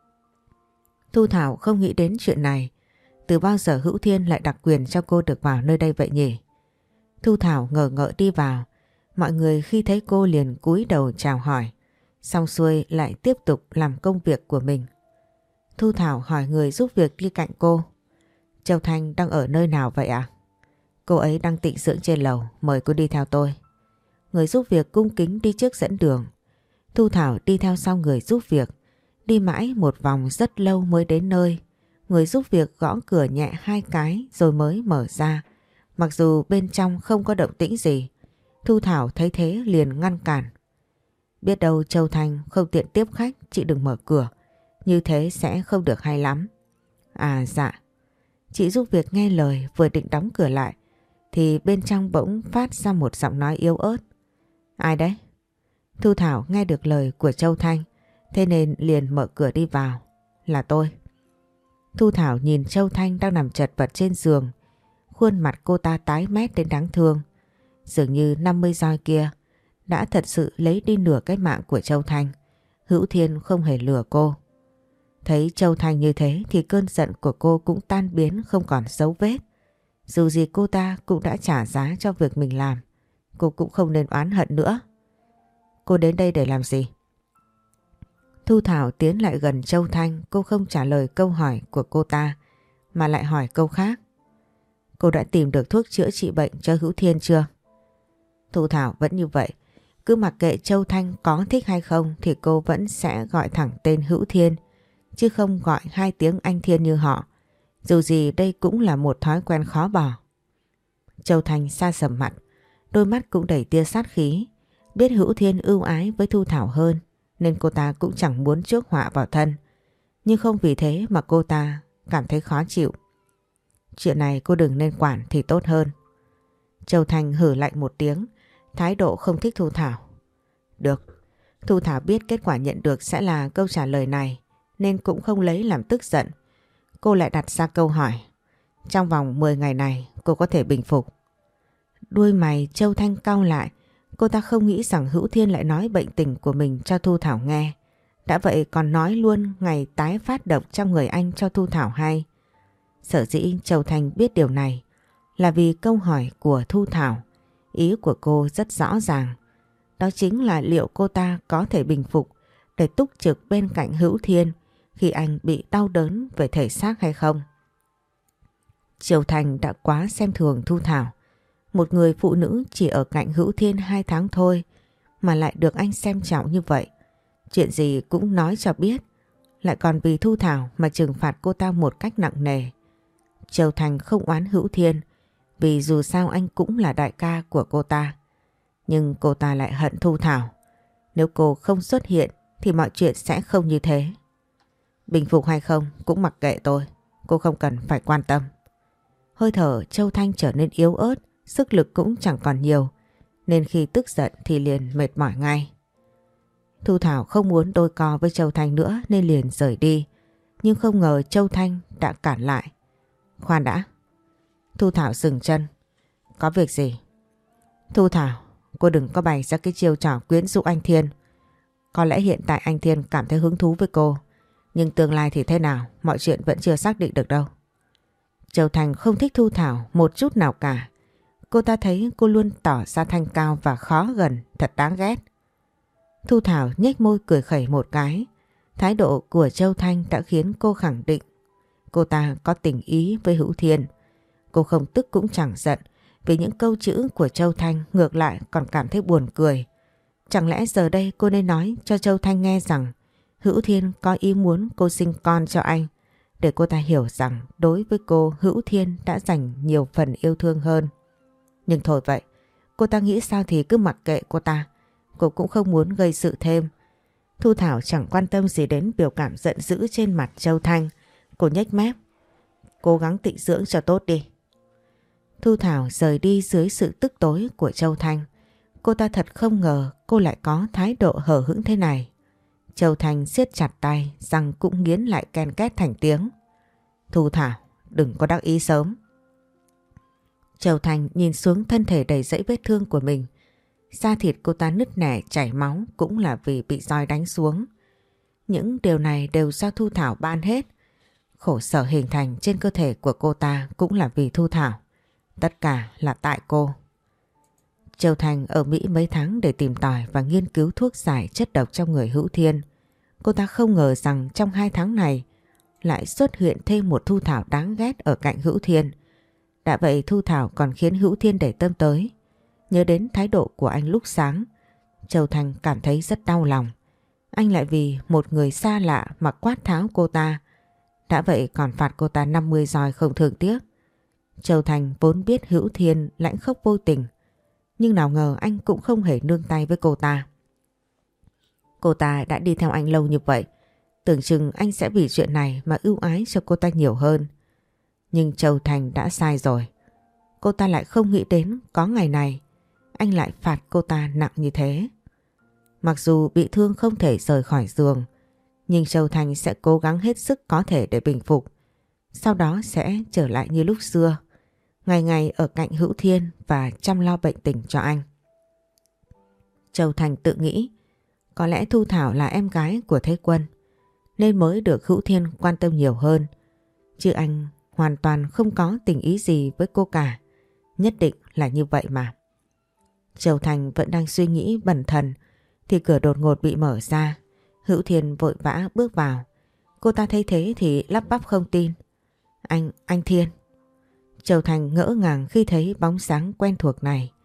Thu Thảo không nghĩ đến chuyện này. Từ bao giờ Hữu Thiên lại đặc quyền cho cô được vào nơi đây vậy nhỉ? Thu Thảo ngờ ngợ đi vào. Mọi người khi thấy cô liền cúi đầu chào hỏi. Xong xuôi lại tiếp tục làm công việc của mình. Thu Thảo hỏi người giúp việc đi cạnh cô: Châu Thanh đang ở nơi nào vậy ạ? Cô ấy đang tịnh dưỡng trên lầu, mời cô đi theo tôi. Người giúp việc cung kính đi trước dẫn đường. Thu Thảo đi theo sau người giúp việc. Đi mãi một vòng rất lâu mới đến nơi. Người giúp việc gõ cửa nhẹ 2 cái rồi mới mở ra. Mặc dù bên trong không có động tĩnh gì, Thu Thảo thấy thế liền ngăn cản. Biết đâu Châu Thanh không tiện tiếp khách, chị đừng mở cửa. Như thế sẽ không được hay lắm. À dạ. Chị giúp việc nghe lời vừa định đóng cửa lại thì bên trong bỗng phát ra một giọng nói yếu ớt. Ai đấy? Thu Thảo nghe được lời của Châu Thanh, thế nên liền mở cửa đi vào. Là tôi. Thu Thảo nhìn Châu Thanh đang nằm chật vật trên giường. Khuôn mặt cô ta tái mét đến đáng thương. Dường như 50 roi kia đã thật sự lấy đi nửa cái mạng của Châu Thanh. Hữu Thiên không hề lừa cô. Thấy Châu Thanh như thế thì cơn giận của cô cũng tan biến không còn dấu vết. Dù gì cô ta cũng đã trả giá cho việc mình làm. Cô cũng không nên oán hận nữa. Cô đến đây để làm gì? Thu Thảo tiến lại gần Châu Thanh. Cô không trả lời câu hỏi của cô ta mà lại hỏi câu khác. Cô đã tìm được thuốc chữa trị bệnh cho Hữu Thiên chưa? Thu Thảo vẫn như vậy. Cứ mặc kệ Châu Thanh có thích hay không thì cô vẫn sẽ gọi thẳng tên Hữu Thiên, chứ không gọi hai tiếng anh Thiên như họ. Dù gì đây cũng là một thói quen khó bỏ. Châu Thanh sa sầm mặt, đôi mắt cũng đầy tia sát khí. Biết Hữu Thiên ưu ái với Thu Thảo hơn nên cô ta cũng chẳng muốn chuốc họa vào thân. Nhưng không vì thế mà cô ta cảm thấy khó chịu. Chuyện này cô đừng nên quản thì tốt hơn. Châu Thanh hử lạnh một tiếng, thái độ không thích Thu Thảo. Được, Thu Thảo biết kết quả nhận được sẽ là câu trả lời này nên cũng không lấy làm tức giận. Cô lại đặt ra câu hỏi. Trong vòng 10 ngày này cô có thể bình phục? Đuôi mày Châu Thanh cau lại. Cô ta không nghĩ rằng Hữu Thiên lại nói bệnh tình của mình cho Thu Thảo nghe. Đã vậy còn nói luôn ngày tái phát độc trong người anh cho Thu Thảo hay. Sở dĩ Châu Thanh biết điều này là vì câu hỏi của Thu Thảo. Ý của cô rất rõ ràng. Đó chính là liệu cô ta có thể bình phục để túc trực bên cạnh Hữu Thiên khi anh bị đau đớn về thể xác hay không. Châu Thanh đã quá xem thường Thu Thảo. Một người phụ nữ chỉ ở cạnh Hữu Thiên 2 tháng thôi mà lại được anh xem trọng như vậy. Chuyện gì cũng nói cho biết, lại còn vì Thu Thảo mà trừng phạt cô ta một cách nặng nề. Châu Thanh không oán Hữu Thiên vì dù sao anh cũng là đại ca của cô ta. Nhưng cô ta lại hận Thu Thảo. Nếu cô không xuất hiện thì mọi chuyện sẽ không như thế. Bình phục hay không cũng mặc kệ tôi. Cô không cần phải quan tâm. Hơi thở Châu Thanh trở nên yếu ớt, sức lực cũng chẳng còn nhiều, nên khi tức giận thì liền mệt mỏi ngay. Thu Thảo không muốn đôi co với Châu Thanh nữa nên liền rời đi. Nhưng không ngờ Châu Thanh đã cản lại. Khoan đã. Thu Thảo dừng chân. Có việc gì? Thu Thảo, cô đừng có bày ra cái chiêu trò quyến rũ anh Thiên. Có lẽ hiện tại anh Thiên cảm thấy hứng thú với cô, nhưng tương lai thì thế nào mọi chuyện vẫn chưa xác định được đâu. Châu Thanh không thích Thu Thảo một chút nào cả. Cô ta thấy cô luôn tỏ ra thanh cao và khó gần, thật đáng ghét. Thu Thảo nhếch môi cười khẩy một cái. Thái độ của Châu Thanh đã khiến cô khẳng định cô ta có tình ý với Hữu Thiên. Cô không tức cũng chẳng giận vì những câu chữ của Châu Thanh, ngược lại còn cảm thấy buồn cười. Chẳng lẽ giờ đây cô nên nói cho Châu Thanh nghe rằng Hữu Thiên có ý muốn cô sinh con cho anh, để cô ta hiểu rằng đối với cô Hữu Thiên đã dành nhiều phần yêu thương hơn. Nhưng thôi vậy, cô ta nghĩ sao thì cứ mặc kệ cô ta. Cô cũng không muốn gây sự thêm. Thu Thảo chẳng quan tâm gì đến biểu cảm giận dữ trên mặt Châu Thanh. Cô nhếch mép. Cố gắng tịnh dưỡng cho tốt đi. Thu Thảo rời đi dưới sự tức tối của Châu Thanh. Cô ta thật không ngờ cô lại có thái độ hờ hững thế này. Châu Thanh siết chặt tay, răng cũng nghiến lại ken két thành tiếng. Thu Thảo, đừng có đắc ý sớm. Châu Thanh nhìn xuống thân thể đầy dẫy vết thương của mình. Da thịt cô ta nứt nẻ chảy máu cũng là vì bị roi đánh xuống. Những điều này đều do Thu Thảo ban hết. Khổ sở hình thành trên cơ thể của cô ta cũng là vì Thu Thảo. Tất cả là tại cô. Châu Thanh ở Mỹ mấy tháng để tìm tòi và nghiên cứu thuốc giải chất độc trong người Hữu Thiên. Cô ta không ngờ rằng trong 2 tháng này lại xuất hiện thêm một Thu Thảo đáng ghét ở cạnh Hữu Thiên. Đã vậy Thu Thảo còn khiến Hữu Thiên để tâm tới. Nhớ đến thái độ của anh lúc sáng, Châu Thanh cảm thấy rất đau lòng. Anh lại vì một người xa lạ mà quát tháo cô ta. Đã vậy còn phạt cô ta 50 roi không thương tiếc. Châu Thanh vốn biết Hữu Thiên lãnh khốc vô tình, nhưng nào ngờ anh cũng không hề nương tay với cô ta. Cô ta đã đi theo anh lâu như vậy, tưởng chừng anh sẽ vì chuyện này mà ưu ái cho cô ta nhiều hơn. Nhưng Châu Thanh đã sai rồi. Cô ta lại không nghĩ đến có ngày này anh lại phạt cô ta nặng như thế. Mặc dù bị thương không thể rời khỏi giường, nhưng Châu Thanh sẽ cố gắng hết sức có thể để bình phục. Sau đó sẽ trở lại như lúc xưa, ngày ngày ở cạnh Hữu Thiên và chăm lo bệnh tình cho anh. Châu Thanh tự nghĩ có lẽ Thu Thảo là em gái của Thế Quân nên mới được Hữu Thiên quan tâm nhiều hơn. Chứ anh hoàn toàn không có tình ý gì với cô cả. Nhất định là như vậy mà. Châu Thanh vẫn đang suy nghĩ bần thần thì cửa đột ngột bị mở ra. Hữu Thiên vội vã bước vào. Cô ta thấy thế thì lắp bắp không tin. Anh Thiên. Châu Thanh ngỡ ngàng khi thấy bóng sáng quen thuộc này.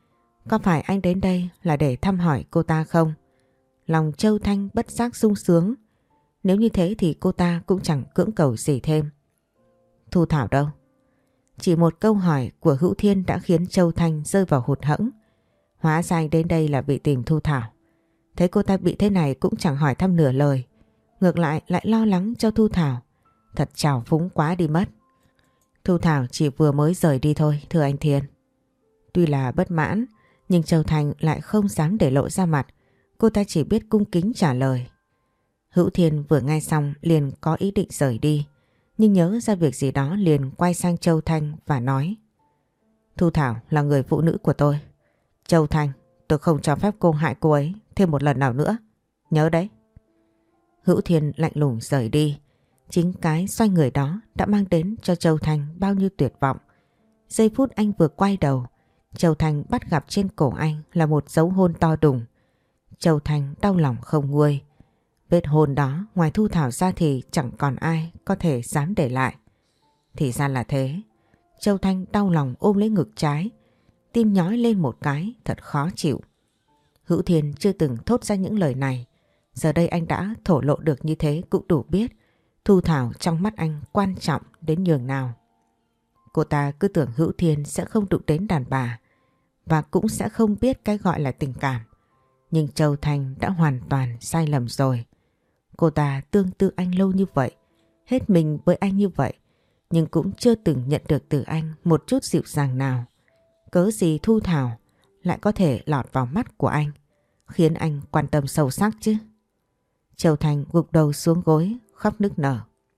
Có phải anh đến đây là để thăm hỏi cô ta không? Lòng Châu Thanh bất giác sung sướng. Nếu như thế thì cô ta cũng chẳng cưỡng cầu gì thêm. Thu Thảo đâu? Chỉ một câu hỏi của Hữu Thiên đã khiến Châu Thanh rơi vào hụt hẫng. Hóa ra anh đến đây là vì tìm Thu Thảo. Thấy cô ta bị thế này cũng chẳng hỏi thăm nửa lời. Ngược lại lo lắng cho Thu Thảo. Thật trào phúng quá đi mất. Thu Thảo chỉ vừa mới rời đi thôi, thưa anh Thiên. Tuy là bất mãn, nhưng Châu Thanh lại không dám để lộ ra mặt. Cô ta chỉ biết cung kính trả lời. Hữu Thiên vừa nghe xong liền có ý định rời đi. Nhưng nhớ ra việc gì đó liền quay sang Châu Thanh và nói: Thu Thảo là người phụ nữ của tôi. Châu Thanh, tôi không cho phép cô hại cô ấy thêm một lần nào nữa. Nhớ đấy. Hữu Thiên lạnh lùng rời đi. Chính cái xoay người đó đã mang đến cho Châu Thanh bao nhiêu tuyệt vọng. Giây phút anh vừa quay đầu, Châu Thanh bắt gặp trên cổ anh là một dấu hôn to đùng. Châu Thanh đau lòng không nguôi. Vết hôn đó ngoài Thu Thảo ra thì chẳng còn ai có thể dám để lại. Thì ra là thế. Châu Thanh đau lòng ôm lấy ngực trái. Tim nhói lên một cái, thật khó chịu. Hữu Thiên chưa từng thốt ra những lời này. Giờ đây anh đã thổ lộ được như thế cũng đủ biết Thu Thảo trong mắt anh quan trọng đến nhường nào. Cô ta cứ tưởng Hữu Thiên sẽ không đụng đến đàn bà và cũng sẽ không biết cái gọi là tình cảm. Nhưng Châu Thanh đã hoàn toàn sai lầm rồi. Cô ta tương tư anh lâu như vậy, hết mình với anh như vậy, nhưng cũng chưa từng nhận được từ anh một chút dịu dàng nào. Cớ gì Thu Thảo lại có thể lọt vào mắt của anh, khiến anh quan tâm sâu sắc chứ? Châu Thanh gục đầu xuống gối, khóc nức nở.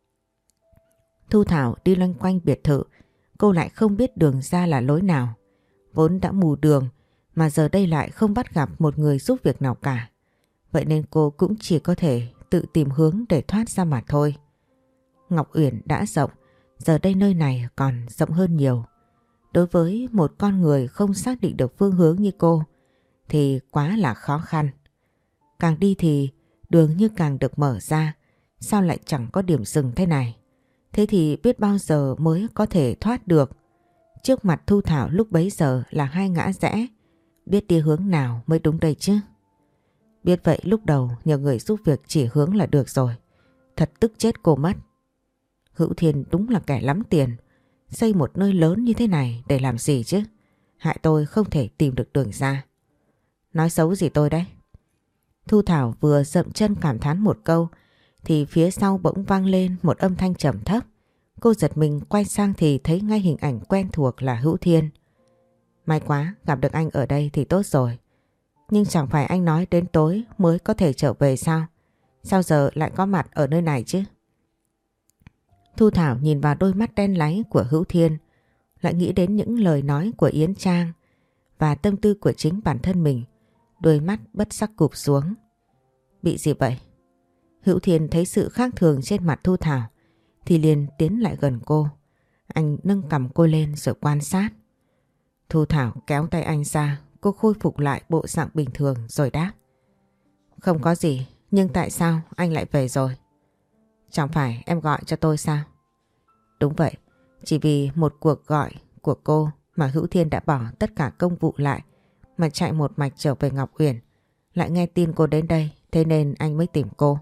Thu Thảo đi loanh quanh biệt thự, cô lại không biết đường ra là lối nào. Vốn đã mù đường, mà giờ đây lại không bắt gặp một người giúp việc nào cả. Vậy nên cô cũng chỉ có thể tự tìm hướng để thoát ra mà thôi. Ngọc Uyển đã rộng, giờ đây nơi này còn rộng hơn nhiều. Đối với một con người không xác định được phương hướng như cô thì quá là khó khăn. Càng đi thì đường như càng được mở ra, sao lại chẳng có điểm dừng thế này? Thế thì biết bao giờ mới có thể thoát được. Trước mặt Thu Thảo lúc bấy giờ là hai ngã rẽ, biết đi hướng nào mới đúng đây chứ? Biết vậy lúc đầu nhờ người giúp việc chỉ hướng là được rồi. Thật tức chết cô mất. Hữu Thiên đúng là kẻ lắm tiền. Xây một nơi lớn như thế này để làm gì chứ? Hại tôi không thể tìm được đường ra. Nói xấu gì tôi đấy? Thu Thảo vừa dậm chân cảm thán một câu thì phía sau bỗng vang lên một âm thanh trầm thấp. Cô giật mình quay sang thì thấy ngay hình ảnh quen thuộc là Hữu Thiên. May quá, gặp được anh ở đây thì tốt rồi. Nhưng chẳng phải anh nói đến tối mới có thể trở về sao? Sao giờ lại có mặt ở nơi này chứ? Thu Thảo nhìn vào đôi mắt đen láy của Hữu Thiên, lại nghĩ đến những lời nói của Yến Trang và tâm tư của chính bản thân mình. Đôi mắt bất giác cụp xuống. Bị gì vậy? Hữu Thiên thấy sự khác thường trên mặt Thu Thảo thì liền tiến lại gần cô. Anh nâng cằm cô lên rồi quan sát. Thu Thảo kéo tay anh ra, cô khôi phục lại bộ dạng bình thường rồi đáp. Không có gì, nhưng tại sao anh lại về rồi? Chẳng phải em gọi cho tôi sao? Đúng vậy, chỉ vì một cuộc gọi của cô mà Hữu Thiên đã bỏ tất cả công vụ lại mà chạy một mạch trở về Ngọc Uyển. Lại nghe tin cô đến đây, thế nên anh mới tìm cô.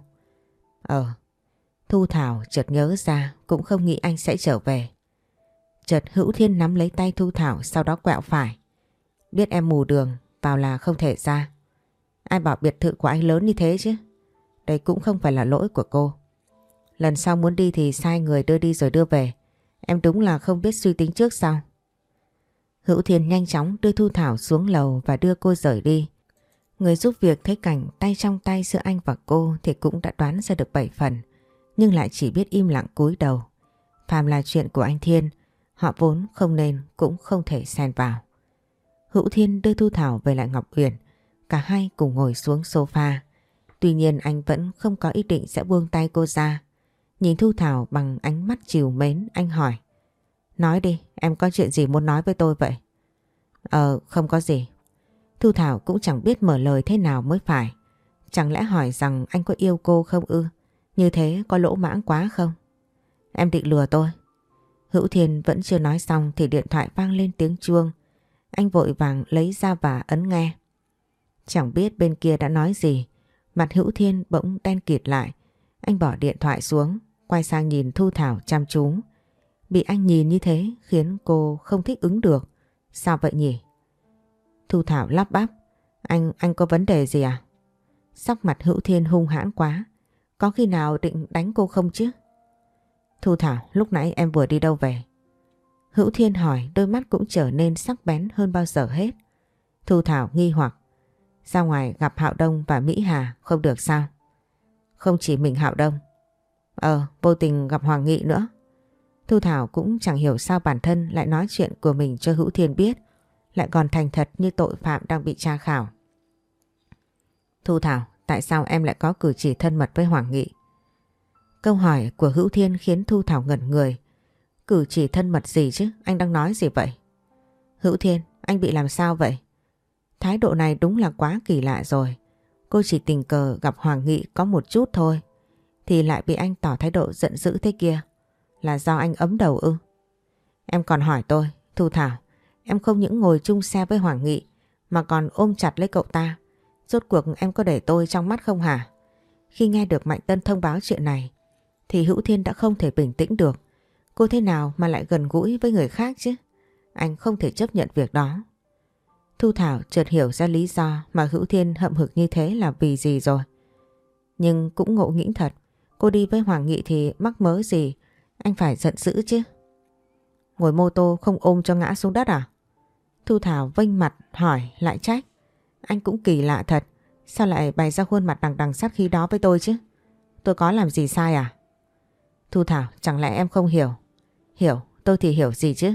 Thu Thảo chợt nhớ ra cũng không nghĩ anh sẽ trở về. Chợt Hữu Thiên nắm lấy tay Thu Thảo, sau đó quẹo phải. Biết em mù đường, vào là không thể ra. Ai bảo biệt thự của anh lớn như thế chứ? Đây cũng không phải là lỗi của cô. Lần sau muốn đi thì sai người đưa đi rồi đưa về. Em đúng là không biết suy tính trước sao? Hữu Thiên nhanh chóng đưa Thu Thảo xuống lầu và đưa cô rời đi. Người giúp việc thấy cảnh tay trong tay giữa anh và cô thì cũng đã đoán ra được 7 phần, nhưng lại chỉ biết im lặng cúi đầu. Phàm là chuyện của anh Thiên, họ vốn không nên cũng không thể xen vào. Hữu Thiên đưa Thu Thảo về lại Ngọc Uyển, cả hai cùng ngồi xuống sofa. Tuy nhiên anh vẫn không có ý định sẽ buông tay cô ra. Nhìn Thu Thảo bằng ánh mắt trìu mến, anh hỏi. Nói đi, em có chuyện gì muốn nói với tôi vậy? Không có gì. Thu Thảo cũng chẳng biết mở lời thế nào mới phải. Chẳng lẽ hỏi rằng anh có yêu cô không ư? Như thế có lỗ mãng quá không? Em định lừa tôi. Hữu Thiên vẫn chưa nói xong thì điện thoại vang lên tiếng chuông. Anh vội vàng lấy ra và ấn nghe. Chẳng biết bên kia đã nói gì, mặt Hữu Thiên bỗng đen kịt lại. Anh bỏ điện thoại xuống, quay sang nhìn Thu Thảo chăm chú. Bị anh nhìn như thế khiến cô không thích ứng được. Sao vậy nhỉ? Thu Thảo lắp bắp. Anh có vấn đề gì à? Sắc mặt Hữu Thiên hung hãn quá. Có khi nào định đánh cô không chứ? Thu Thảo, lúc nãy em vừa đi đâu về? Hữu Thiên hỏi, đôi mắt cũng trở nên sắc bén hơn bao giờ hết. Thu Thảo nghi hoặc. Ra ngoài gặp Hạo Đông và Mỹ Hà không được sao? Không chỉ mình Hạo Đông. Vô tình gặp Hoàng Nghị nữa. Thu Thảo cũng chẳng hiểu sao bản thân lại nói chuyện của mình cho Hữu Thiên biết, lại còn thành thật như tội phạm đang bị tra khảo. Thu Thảo, tại sao em lại có cử chỉ thân mật với Hoàng Nghị? Câu hỏi của Hữu Thiên khiến Thu Thảo ngẩn người. Cử chỉ thân mật gì chứ? Anh đang nói gì vậy? Hữu Thiên, anh bị làm sao vậy? Thái độ này đúng là quá kỳ lạ rồi. Cô chỉ tình cờ gặp Hoàng Nghị có một chút thôi, thì lại bị anh tỏ thái độ giận dữ thế kia. Là do anh ấm đầu ư? Em còn hỏi tôi, Thu Thảo, em không những ngồi chung xe với Hoàng Nghị mà còn ôm chặt lấy cậu ta. Rốt cuộc em có để tôi trong mắt không hả? Khi nghe được Mạnh Tân thông báo chuyện này thì Hữu Thiên đã không thể bình tĩnh được. Cô thế nào mà lại gần gũi với người khác chứ? Anh không thể chấp nhận việc đó. Thu Thảo chợt hiểu ra lý do mà Hữu Thiên hậm hực như thế là vì gì rồi. Nhưng cũng ngộ nghĩnh thật. Cô đi với Hoàng Nghị thì mắc mớ gì anh phải giận dữ chứ? Ngồi mô tô không ôm cho ngã xuống đất à? Thu Thảo vênh mặt hỏi lại trách. Anh cũng kỳ lạ thật. Sao lại bày ra khuôn mặt đằng đằng sát khí đó với tôi chứ? Tôi có làm gì sai à? Thu Thảo, chẳng lẽ em không hiểu? Hiểu, tôi thì hiểu gì chứ?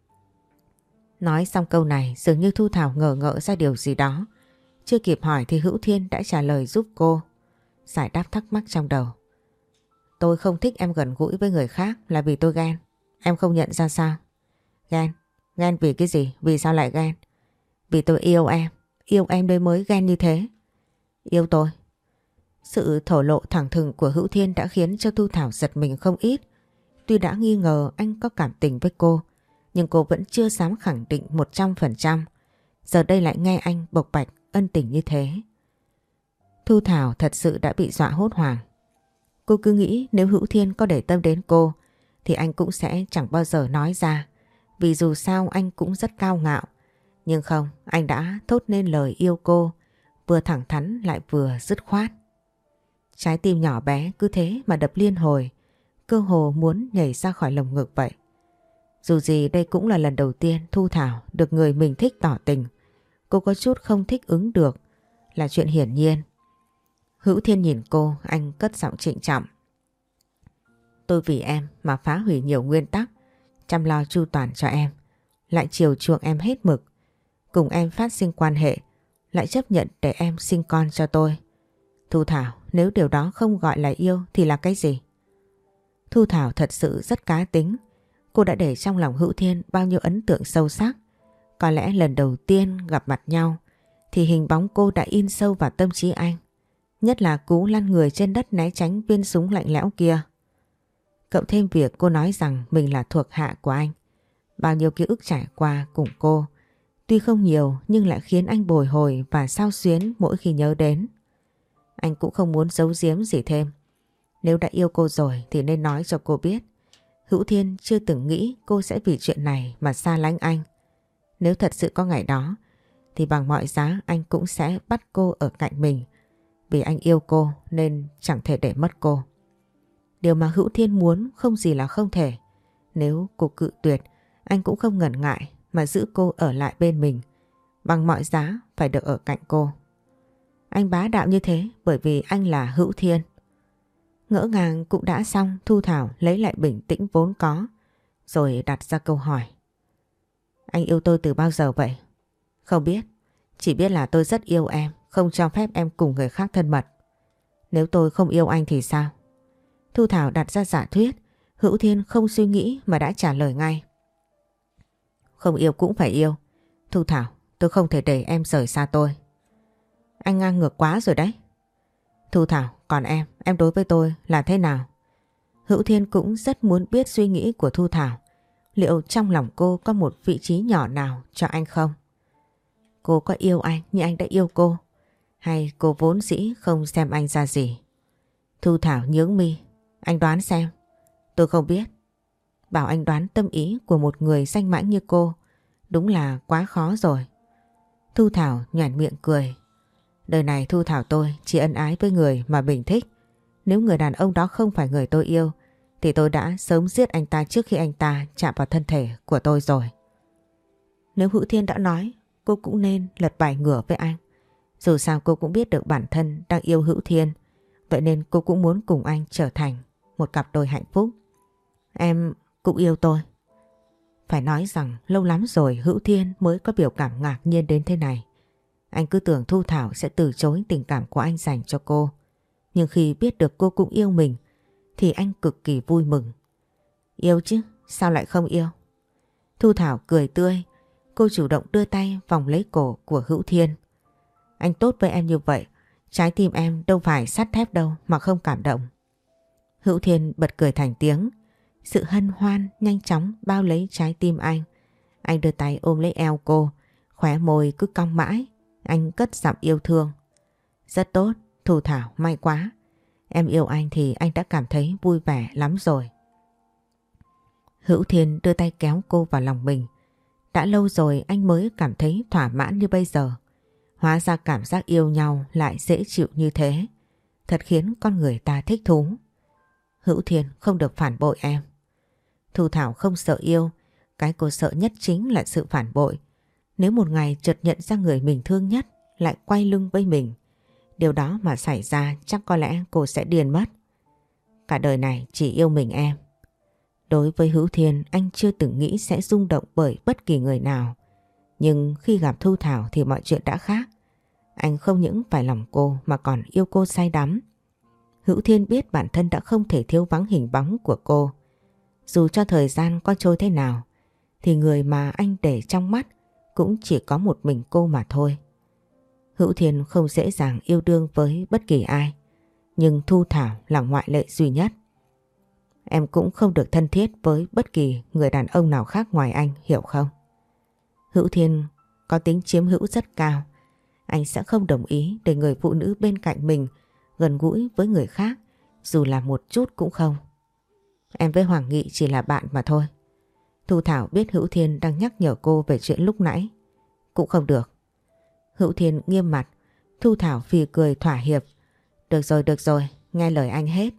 Nói xong câu này dường như Thu Thảo ngờ ngợ ra điều gì đó. Chưa kịp hỏi thì Hữu Thiên đã trả lời giúp cô giải đáp thắc mắc trong đầu. Tôi không thích em gần gũi với người khác là vì tôi ghen. Em không nhận ra sao? Ghen? Ghen vì cái gì? Vì sao lại ghen? Vì tôi yêu em. Yêu em đây mới ghen như thế. Yêu tôi? Sự thổ lộ thẳng thừng của Hữu Thiên đã khiến cho Thu Thảo giật mình không ít. Tuy đã nghi ngờ anh có cảm tình với cô, nhưng cô vẫn chưa dám khẳng định 100%. Giờ đây lại nghe anh bộc bạch ân tình như thế. Thu Thảo thật sự đã bị dọa hốt hoảng. Cô cứ nghĩ nếu Hữu Thiên có để tâm đến cô thì anh cũng sẽ chẳng bao giờ nói ra. Vì dù sao anh cũng rất cao ngạo. Nhưng không, anh đã thốt nên lời yêu cô, vừa thẳng thắn lại vừa dứt khoát. Trái tim nhỏ bé cứ thế mà đập liên hồi, cơ hồ muốn nhảy ra khỏi lồng ngực vậy. Dù gì đây cũng là lần đầu tiên Thu Thảo được người mình thích tỏ tình. Cô có chút không thích ứng được là chuyện hiển nhiên. Hữu Thiên nhìn cô, anh cất giọng trịnh trọng. Tôi vì em mà phá hủy nhiều nguyên tắc, chăm lo chu toàn cho em, lại chiều chuộng em hết mực, cùng em phát sinh quan hệ, lại chấp nhận để em sinh con cho tôi. Thu Thảo, nếu điều đó không gọi là yêu thì là cái gì? Thu Thảo thật sự rất cá tính. Cô đã để trong lòng Hữu Thiên bao nhiêu ấn tượng sâu sắc. Có lẽ lần đầu tiên gặp mặt nhau thì hình bóng cô đã in sâu vào tâm trí anh. Nhất là cú lăn người trên đất né tránh viên súng lạnh lẽo kia. Cộng thêm việc cô nói rằng mình là thuộc hạ của anh. Bao nhiêu ký ức trải qua cùng cô, tuy không nhiều nhưng lại khiến anh bồi hồi và xao xuyến mỗi khi nhớ đến. Anh cũng không muốn giấu giếm gì thêm. Nếu đã yêu cô rồi thì nên nói cho cô biết. Hữu Thiên chưa từng nghĩ cô sẽ vì chuyện này mà xa lánh anh. Nếu thật sự có ngày đó thì bằng mọi giá anh cũng sẽ bắt cô ở cạnh mình. Vì anh yêu cô nên chẳng thể để mất cô. Điều mà Hữu Thiên muốn không gì là không thể. Nếu cô cự tuyệt, anh cũng không ngần ngại mà giữ cô ở lại bên mình. Bằng mọi giá phải được ở cạnh cô. Anh bá đạo như thế bởi vì anh là Hữu Thiên. Ngỡ ngàng cũng đã xong, Thu Thảo lấy lại bình tĩnh vốn có, rồi đặt ra câu hỏi. Anh yêu tôi từ bao giờ vậy? Không biết, chỉ biết là tôi rất yêu em, không cho phép em cùng người khác thân mật. Nếu tôi không yêu anh thì sao? Thu Thảo đặt ra giả thuyết. Hữu Thiên không suy nghĩ mà đã trả lời ngay. Không yêu cũng phải yêu. Thu Thảo, tôi không thể để em rời xa tôi. Anh ngang ngược quá rồi đấy. Thu Thảo, còn em đối với tôi là thế nào? Hữu Thiên cũng rất muốn biết suy nghĩ của Thu Thảo. liệu trong lòng cô có một vị trí nhỏ nào cho anh không? Cô có yêu anh như anh đã yêu cô? Hay cô vốn dĩ không xem anh ra gì? Thu Thảo nhướng mi. Anh đoán xem. Tôi không biết. Bảo anh đoán tâm ý của một người danh mãnh như cô đúng là quá khó rồi. Thu Thảo nhoẻn miệng cười. Đời này Thu Thảo tôi chỉ ân ái với người mà mình thích. Nếu người đàn ông đó không phải người tôi yêu thì tôi đã sớm giết anh ta trước khi anh ta chạm vào thân thể của tôi rồi. Nếu Hữu Thiên đã nói, cô cũng nên lật bài ngửa với anh. Dù sao cô cũng biết được bản thân đang yêu Hữu Thiên, vậy nên cô cũng muốn cùng anh trở thành một cặp đôi hạnh phúc. Em cũng yêu tôi. Phải nói rằng lâu lắm rồi Hữu Thiên mới có biểu cảm ngạc nhiên đến thế này. Anh cứ tưởng Thu Thảo sẽ từ chối tình cảm của anh dành cho cô. Nhưng khi biết được cô cũng yêu mình thì anh cực kỳ vui mừng. Yêu chứ, sao lại không yêu? Thu Thảo cười tươi, cô chủ động đưa tay vòng lấy cổ của Hữu Thiên. Anh tốt với em như vậy, trái tim em đâu phải sắt thép đâu mà không cảm động. Hữu Thiên bật cười thành tiếng, sự hân hoan nhanh chóng bao lấy trái tim anh. Anh đưa tay ôm lấy eo cô, khóe môi cứ cong mãi, anh cất giọng yêu thương. Rất tốt, Thu Thảo, may quá. Em yêu anh thì anh đã cảm thấy vui vẻ lắm rồi. Hữu Thiên đưa tay kéo cô vào lòng mình. Đã lâu rồi anh mới cảm thấy thỏa mãn như bây giờ. Hóa ra cảm giác yêu nhau lại dễ chịu như thế. Thật khiến con người ta thích thú. Hữu Thiên không được phản bội em. Thu Thảo không sợ yêu. Cái cô sợ nhất chính là sự phản bội. Nếu một ngày chợt nhận ra người mình thương nhất lại quay lưng với mình, điều đó mà xảy ra chắc có lẽ cô sẽ điên mất. Cả đời này chỉ yêu mình em. Đối với Hữu Thiên, anh chưa từng nghĩ sẽ rung động bởi bất kỳ người nào. Nhưng khi gặp Thu Thảo thì mọi chuyện đã khác. Anh không những phải lòng cô mà còn yêu cô say đắm. Hữu Thiên biết bản thân đã không thể thiếu vắng hình bóng của cô. Dù cho thời gian có trôi thế nào thì người mà anh để trong mắt cũng chỉ có một mình cô mà thôi. Hữu Thiên không dễ dàng yêu đương với bất kỳ ai, nhưng Thu Thảo là ngoại lệ duy nhất. Em cũng không được thân thiết với bất kỳ người đàn ông nào khác ngoài anh, hiểu không? Hữu Thiên có tính chiếm hữu rất cao. Anh sẽ không đồng ý để người phụ nữ bên cạnh mình gần gũi với người khác, dù là một chút cũng không. Em với Hoàng Nghị chỉ là bạn mà thôi. Thu Thảo biết Hữu Thiên đang nhắc nhở cô về chuyện lúc nãy. Cũng không được. Hữu Thiên nghiêm mặt. Thu Thảo phì cười thỏa hiệp. Được rồi, nghe lời anh hết.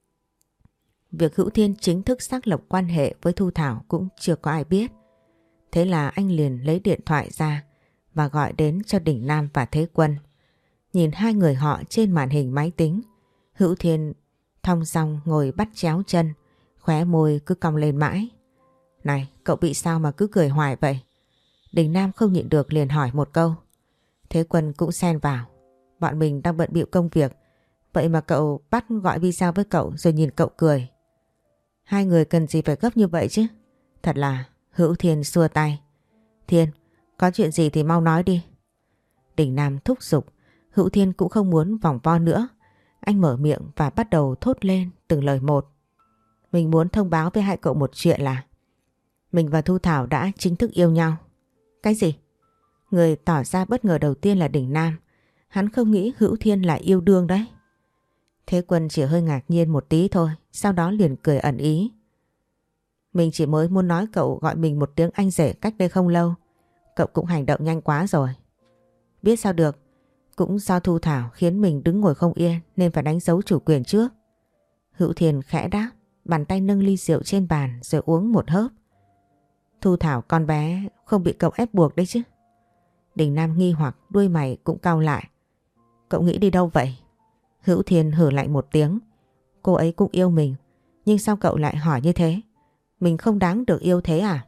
Việc Hữu Thiên chính thức xác lập quan hệ với Thu Thảo cũng chưa có ai biết. Thế là anh liền lấy điện thoại ra và gọi đến cho Đình Nam và Thế Quân. Nhìn hai người họ trên màn hình máy tính, Hữu Thiên thong dong ngồi bắt chéo chân, khóe môi cứ cong lên mãi. Này, cậu bị sao mà cứ cười hoài vậy? Đình Nam không nhịn được liền hỏi một câu. Thế Quân cũng xen vào. Bọn mình đang bận bịu công việc, vậy mà cậu bắt gọi video với cậu rồi nhìn cậu cười. Hai người cần gì phải gấp như vậy chứ? Thật là... Hữu Thiên xua tay. Thiên, có chuyện gì thì mau nói đi. Đình Nam thúc giục. Hữu Thiên cũng không muốn vòng vo nữa. Anh mở miệng và bắt đầu thốt lên từng lời một. Mình muốn thông báo với hai cậu một chuyện là mình và Thu Thảo đã chính thức yêu nhau. Cái gì? Người tỏ ra bất ngờ đầu tiên là Đình Nam. Hắn không nghĩ Hữu Thiên là yêu đương đấy. Thế Quân chỉ hơi ngạc nhiên một tí thôi, sau đó liền cười ẩn ý. Mình chỉ mới muốn nói cậu gọi mình một tiếng anh rể cách đây không lâu. Cậu cũng hành động nhanh quá rồi. Biết sao được, cũng do Thu Thảo khiến mình đứng ngồi không yên nên phải đánh dấu chủ quyền trước. Hữu Thiên khẽ đáp, bàn tay nâng ly rượu trên bàn rồi uống một hớp. Thu Thảo con bé không bị cậu ép buộc đấy chứ? Đình Nam nghi hoặc, đuôi mày cũng cau lại. Cậu nghĩ đi đâu vậy? Hữu Thiên hử lạnh một tiếng. Cô ấy cũng yêu mình, nhưng sao cậu lại hỏi như thế? Mình không đáng được yêu thế à?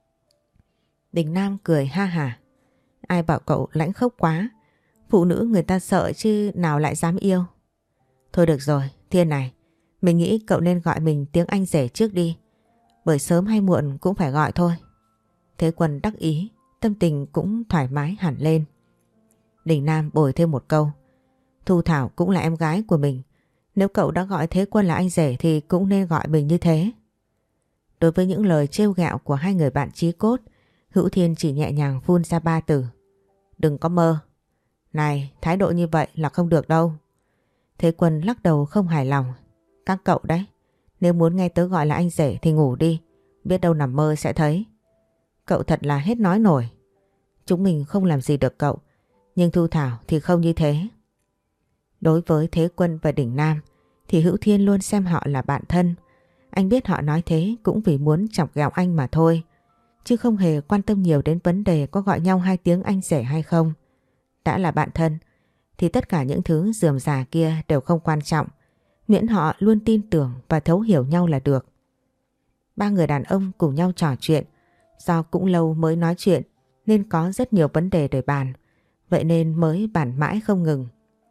Đình Nam cười ha hả. Ai bảo cậu lãnh khốc quá. Phụ nữ người ta sợ chứ nào lại dám yêu. Thôi được rồi, Thiên này, mình nghĩ cậu nên gọi mình tiếng anh rể trước đi. Bởi sớm hay muộn cũng phải gọi thôi. Thế Quân đắc ý, tâm tình cũng thoải mái hẳn lên. Đình Nam bồi thêm một câu. Thu Thảo cũng là em gái của mình. Nếu cậu đã gọi Thế Quân là anh rể thì cũng nên gọi mình như thế. Đối với những lời trêu ghẹo của hai người bạn chí cốt, Hữu Thiên chỉ nhẹ nhàng phun ra 3 từ. Đừng có mơ. Này, thái độ như vậy là không được đâu. Thế Quân lắc đầu không hài lòng. Các cậu đấy, nếu muốn nghe tớ gọi là anh rể thì ngủ đi. Biết đâu nằm mơ sẽ thấy. Cậu thật là hết nói nổi. Chúng mình không làm gì được cậu, nhưng Thu Thảo thì không như thế. Đối với Thế Quân và Đỉnh Nam thì Hữu Thiên luôn xem họ là bạn thân. Anh biết họ nói thế cũng vì muốn chọc ghẹo anh mà thôi, chứ không hề quan tâm nhiều đến vấn đề có gọi nhau 2 tiếng anh rể hay không. Đã là bạn thân thì tất cả những thứ rườm rà kia đều không quan trọng, miễn họ luôn tin tưởng và thấu hiểu nhau là được. 3 người đàn ông cùng nhau trò chuyện, do cũng lâu mới nói chuyện nên có rất nhiều vấn đề để bàn, vậy nên mới bàn mãi không ngừng.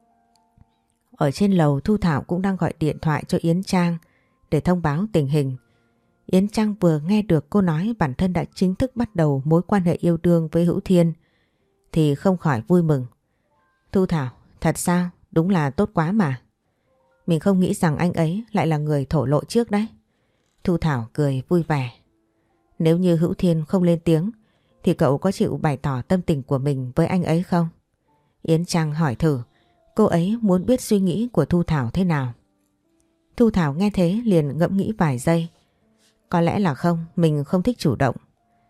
Ở trên lầu Thu Thảo cũng đang gọi điện thoại cho Yến Trang để thông báo tình hình. Yến Trang vừa nghe được cô nói bản thân đã chính thức bắt đầu mối quan hệ yêu đương với Hữu Thiên thì không khỏi vui mừng. Thu Thảo, thật sao? Đúng là tốt quá mà. Mình không nghĩ rằng anh ấy lại là người thổ lộ trước đấy. Thu Thảo cười vui vẻ. Nếu như Hữu Thiên không lên tiếng thì cậu có chịu bày tỏ tâm tình của mình với anh ấy không? Yến Trang hỏi thử. Cô ấy muốn biết suy nghĩ của Thu Thảo thế nào. Thu Thảo nghe thế liền ngẫm nghĩ vài giây. Có lẽ là không, mình không thích chủ động.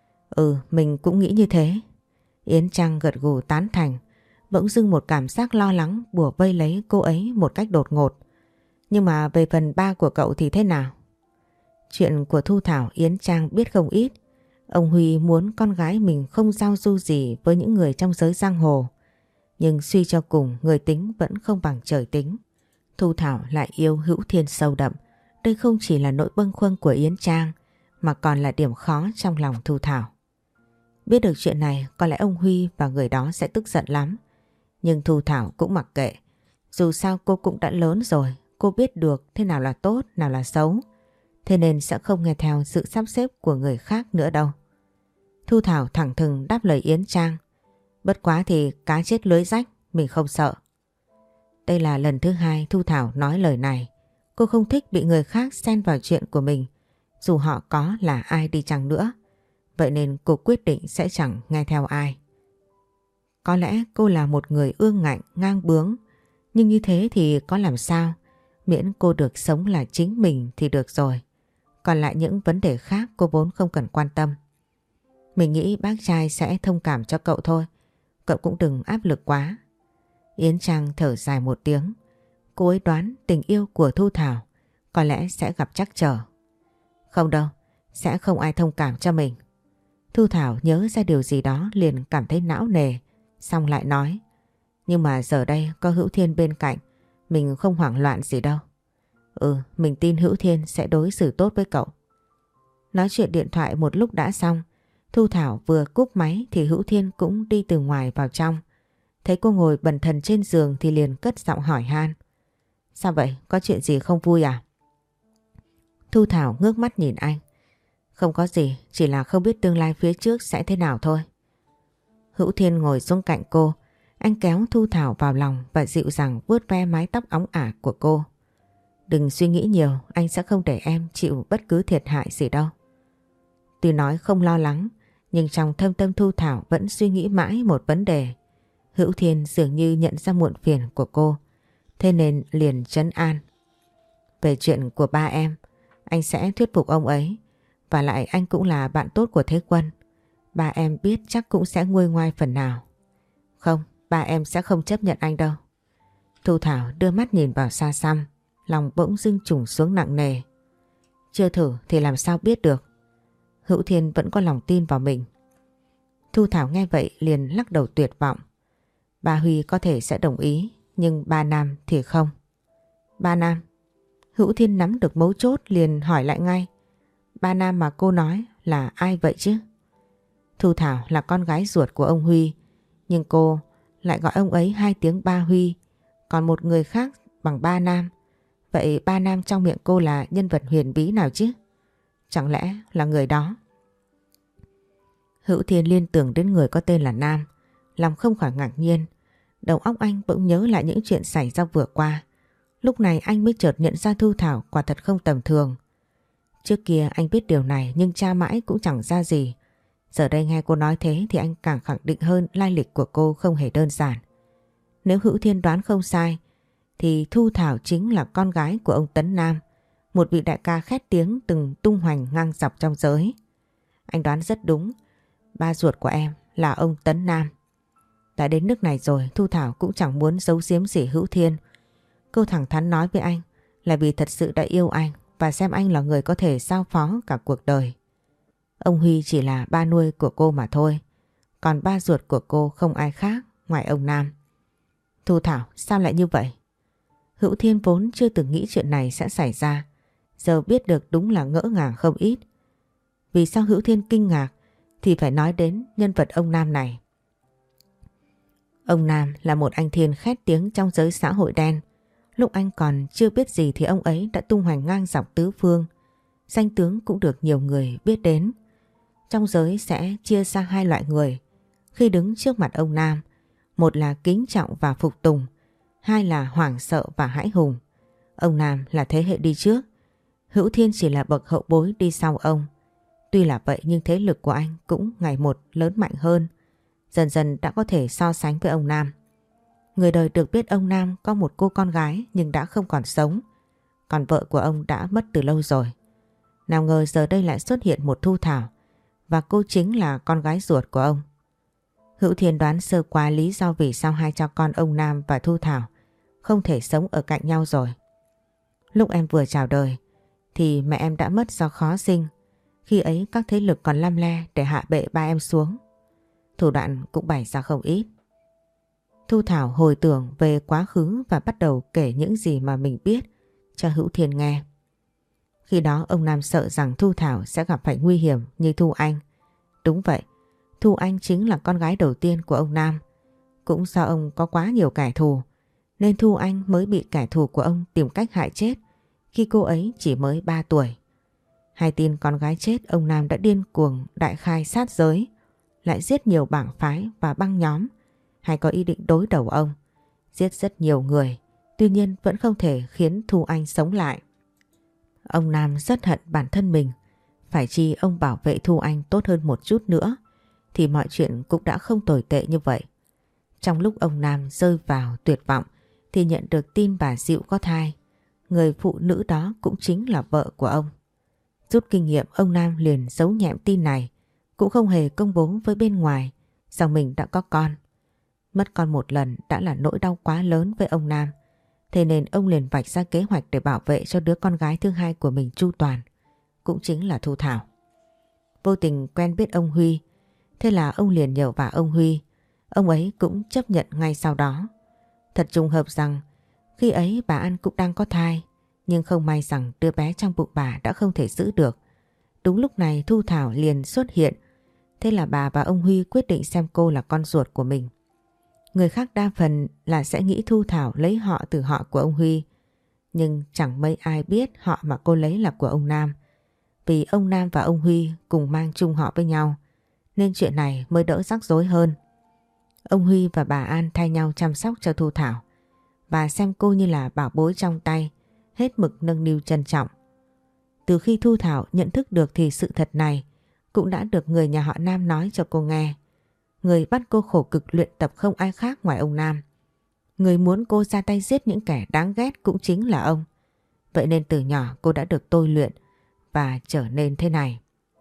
Mình cũng nghĩ như thế. Yến Trang gật gù tán thành. Bỗng dưng một cảm giác lo lắng bủa vây lấy cô ấy một cách đột ngột. Nhưng mà về phần ba của cậu thì thế nào? Chuyện của Thu Thảo Yến Trang biết không ít. Ông Huy muốn con gái mình không giao du gì với những người trong giới giang hồ. Nhưng suy cho cùng người tính vẫn không bằng trời tính. Thu Thảo lại yêu Hữu Thiên sâu đậm. Đây không chỉ là nỗi bâng khuâng của Yến Trang mà còn là điểm khó trong lòng Thu Thảo. Biết được chuyện này có lẽ ông Huy và người đó sẽ tức giận lắm. Nhưng Thu Thảo cũng mặc kệ. Dù sao cô cũng đã lớn rồi, cô biết được thế nào là tốt, nào là xấu. Thế nên sẽ không nghe theo sự sắp xếp của người khác nữa đâu. Thu Thảo thẳng thừng đáp lời Yến Trang. Bất quá thì cá chết lưới rách, mình không sợ. Đây là lần thứ 2 Thu Thảo nói lời này. Cô không thích bị người khác xen vào chuyện của mình, dù họ có là ai đi chăng nữa. Vậy nên cô quyết định sẽ chẳng nghe theo ai. Có lẽ cô là một người ương ngạnh, ngang bướng, nhưng như thế thì có làm sao? Miễn cô được sống là chính mình thì được rồi. Còn lại những vấn đề khác cô vốn không cần quan tâm. Mình nghĩ bác trai sẽ thông cảm cho cậu thôi. Cậu cũng đừng áp lực quá. Yến Trang thở dài một tiếng. Cô ấy đoán tình yêu của Thu Thảo có lẽ sẽ gặp trắc trở. Không đâu, sẽ không ai thông cảm cho mình. Thu Thảo nhớ ra điều gì đó liền cảm thấy não nề, xong lại nói. Nhưng mà giờ đây có Hữu Thiên bên cạnh, mình không hoảng loạn gì đâu. Mình tin Hữu Thiên sẽ đối xử tốt với cậu. Nói chuyện điện thoại một lúc đã xong. Thu Thảo vừa cúp máy thì Hữu Thiên cũng đi từ ngoài vào trong. Thấy cô ngồi bần thần trên giường thì liền cất giọng hỏi han. Sao vậy? Có chuyện gì không vui à? Thu Thảo ngước mắt nhìn anh. Không có gì, chỉ là không biết tương lai phía trước sẽ thế nào thôi. Hữu Thiên ngồi xuống cạnh cô. Anh kéo Thu Thảo vào lòng và dịu dàng vuốt ve mái tóc óng ả của cô. Đừng suy nghĩ nhiều, anh sẽ không để em chịu bất cứ thiệt hại gì đâu. Tuy nói không lo lắng, nhưng trong thâm tâm Thu Thảo vẫn suy nghĩ mãi một vấn đề. Hữu Thiên dường như nhận ra muộn phiền của cô, thế nên liền trấn an. Về chuyện của ba em, anh sẽ thuyết phục ông ấy. Và lại anh cũng là bạn tốt của Thế Quân. Ba em biết chắc cũng sẽ nguôi ngoai phần nào. Không, ba em sẽ không chấp nhận anh đâu. Thu Thảo đưa mắt nhìn vào xa xăm, lòng bỗng dưng trùng xuống nặng nề. Chưa thử thì làm sao biết được. Hữu Thiên vẫn có lòng tin vào mình. Thu Thảo nghe vậy liền lắc đầu tuyệt vọng. Ba Huy có thể sẽ đồng ý, nhưng ba Nam thì không. Ba Nam? Hữu Thiên nắm được mấu chốt liền hỏi lại ngay. Ba Nam mà cô nói là ai vậy chứ? Thu Thảo là con gái ruột của ông Huy, nhưng cô lại gọi ông ấy 2 tiếng ba Huy, còn một người khác bằng ba Nam. Vậy ba Nam trong miệng cô là nhân vật huyền bí nào chứ? Chẳng lẽ là người đó? Hữu Thiên liên tưởng đến người có tên là Nam, lòng không khỏi ngạc nhiên. Đầu óc anh bỗng nhớ lại những chuyện xảy ra vừa qua. Lúc này anh mới chợt nhận ra Thu Thảo quả thật không tầm thường. Trước kia anh biết điều này nhưng tra mãi cũng chẳng ra gì. Giờ đây nghe cô nói thế thì anh càng khẳng định hơn lai lịch của cô không hề đơn giản. Nếu Hữu Thiên đoán không sai thì Thu Thảo chính là con gái của ông Tấn Nam, một vị đại ca khét tiếng từng tung hoành ngang dọc trong giới. Anh đoán rất đúng, ba ruột của em là ông Tấn Nam. Đã đến nước này rồi, Thu Thảo cũng chẳng muốn giấu giếm gì Hữu Thiên. Cô thẳng thắn nói với anh là vì thật sự đã yêu anh và xem anh là người có thể giao phó cả cuộc đời. Ông Huy chỉ là ba nuôi của cô mà thôi, còn ba ruột của cô không ai khác ngoài ông Nam. Thu Thảo, sao lại như vậy? Hữu Thiên vốn chưa từng nghĩ chuyện này sẽ xảy ra, giờ biết được đúng là ngỡ ngàng không ít. Vì sao Hữu Thiên kinh ngạc thì phải nói đến nhân vật ông Nam này. Ông Nam là một anh thiên khét tiếng trong giới xã hội đen. Lúc anh còn chưa biết gì thì ông ấy đã tung hoành ngang dọc tứ phương. Danh tướng cũng được nhiều người biết đến. Trong giới sẽ chia sang hai loại người. Khi đứng trước mặt ông Nam, một là kính trọng và phục tùng, hai là hoảng sợ và hãi hùng. Ông Nam là thế hệ đi trước, Hữu Thiên chỉ là bậc hậu bối đi sau ông. Tuy là vậy nhưng thế lực của anh cũng ngày một lớn mạnh hơn, dần dần đã có thể so sánh với ông Nam. Người đời được biết ông Nam có một cô con gái nhưng đã không còn sống, còn vợ của ông đã mất từ lâu rồi. Nào ngờ giờ đây lại xuất hiện một Thu Thảo, và cô chính là con gái ruột của ông. Hữu Thiên đoán sơ qua lý do vì sao hai cha con ông Nam và Thu Thảo không thể sống ở cạnh nhau rồi. Lúc em vừa chào đời thì mẹ em đã mất do khó sinh. Khi ấy các thế lực còn lăm le để hạ bệ ba em xuống. Thủ đoạn cũng bày ra không ít. Thu Thảo hồi tưởng về quá khứ và bắt đầu kể những gì mà mình biết cho Hữu Thiên nghe. Khi đó ông Nam sợ rằng Thu Thảo sẽ gặp phải nguy hiểm như Thu Anh. Đúng vậy, Thu Anh chính là con gái đầu tiên của ông Nam. Cũng do ông có quá nhiều kẻ thù nên Thu Anh mới bị kẻ thù của ông tìm cách hại chết khi cô ấy chỉ mới 3 tuổi. Hay tin con gái chết, ông Nam đã điên cuồng đại khai sát giới, lại giết nhiều bảng phái và băng nhóm hay có ý định đối đầu ông, giết rất nhiều người, tuy nhiên vẫn không thể khiến Thu Anh sống lại. Ông Nam rất hận bản thân mình, phải chi ông bảo vệ Thu Anh tốt hơn một chút nữa thì mọi chuyện cũng đã không tồi tệ như vậy. Trong lúc ông Nam rơi vào tuyệt vọng thì nhận được tin bà Diệu có thai. Người phụ nữ đó cũng chính là vợ của ông. Rút kinh nghiệm, ông Nam liền giấu nhẹm tin này, cũng không hề công bố với bên ngoài rằng mình đã có con. Mất con một lần đã là nỗi đau quá lớn với ông Nam, thế nên ông liền vạch ra kế hoạch để bảo vệ cho đứa con gái thứ hai của mình chu toàn, cũng chính là Thu Thảo. Vô tình quen biết ông Huy, thế là ông liền nhờ vả ông Huy. Ông ấy cũng chấp nhận ngay sau đó. Thật trùng hợp rằng khi ấy bà An cũng đang có thai, nhưng không may rằng đứa bé trong bụng bà đã không thể giữ được. Đúng lúc này Thu Thảo liền xuất hiện, thế là bà và ông Huy quyết định xem cô là con ruột của mình. Người khác đa phần là sẽ nghĩ Thu Thảo lấy họ từ họ của ông Huy, nhưng chẳng mấy ai biết họ mà cô lấy là của ông Nam. Vì ông Nam và ông Huy cùng mang chung họ với nhau, nên chuyện này mới đỡ rắc rối hơn. Ông Huy và bà An thay nhau chăm sóc cho Thu Thảo và xem cô như là bảo bối trong tay, hết mực nâng niu trân trọng. Từ khi Thu Thảo nhận thức được thì sự thật này cũng đã được người nhà họ Nam nói cho cô nghe. Người bắt cô khổ cực luyện tập không ai khác ngoài ông Nam. Người muốn cô ra tay giết những kẻ đáng ghét cũng chính là ông. Vậy nên từ nhỏ cô đã được tôi luyện và trở nên thế này.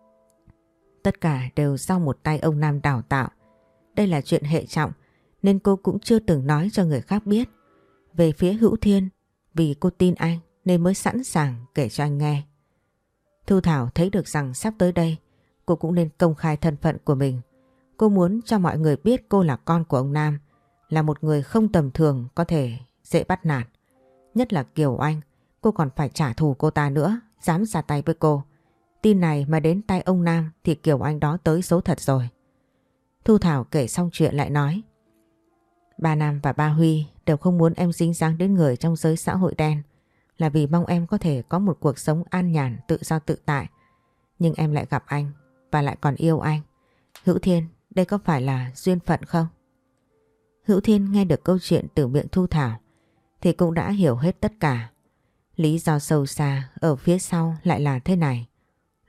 Tất cả đều do một tay ông Nam đào tạo. Đây là chuyện hệ trọng nên cô cũng chưa từng nói cho người khác biết. Về phía Hữu Thiên, vì cô tin anh nên mới sẵn sàng kể cho anh nghe. Thu Thảo thấy được rằng sắp tới đây cô cũng nên công khai thân phận của mình. Cô muốn cho mọi người biết cô là con của ông Nam, là một người không tầm thường có thể dễ bắt nạt. Nhất là Kiều Anh, cô còn phải trả thù cô ta nữa, dám ra tay với cô. Tin này mà đến tay ông Nam thì Kiều Anh đó tới số thật rồi. Thu Thảo kể xong chuyện lại nói: Ba Nam và ba Huy đều không muốn em dính dáng đến người trong giới xã hội đen, là vì mong em có thể có một cuộc sống an nhàn, tự do tự tại. Nhưng em lại gặp anh và lại còn yêu anh. Hữu Thiên, đây có phải là duyên phận không? Hữu Thiên nghe được câu chuyện từ miệng Thu Thảo thì cũng đã hiểu hết tất cả. Lý do sâu xa ở phía sau lại là thế này.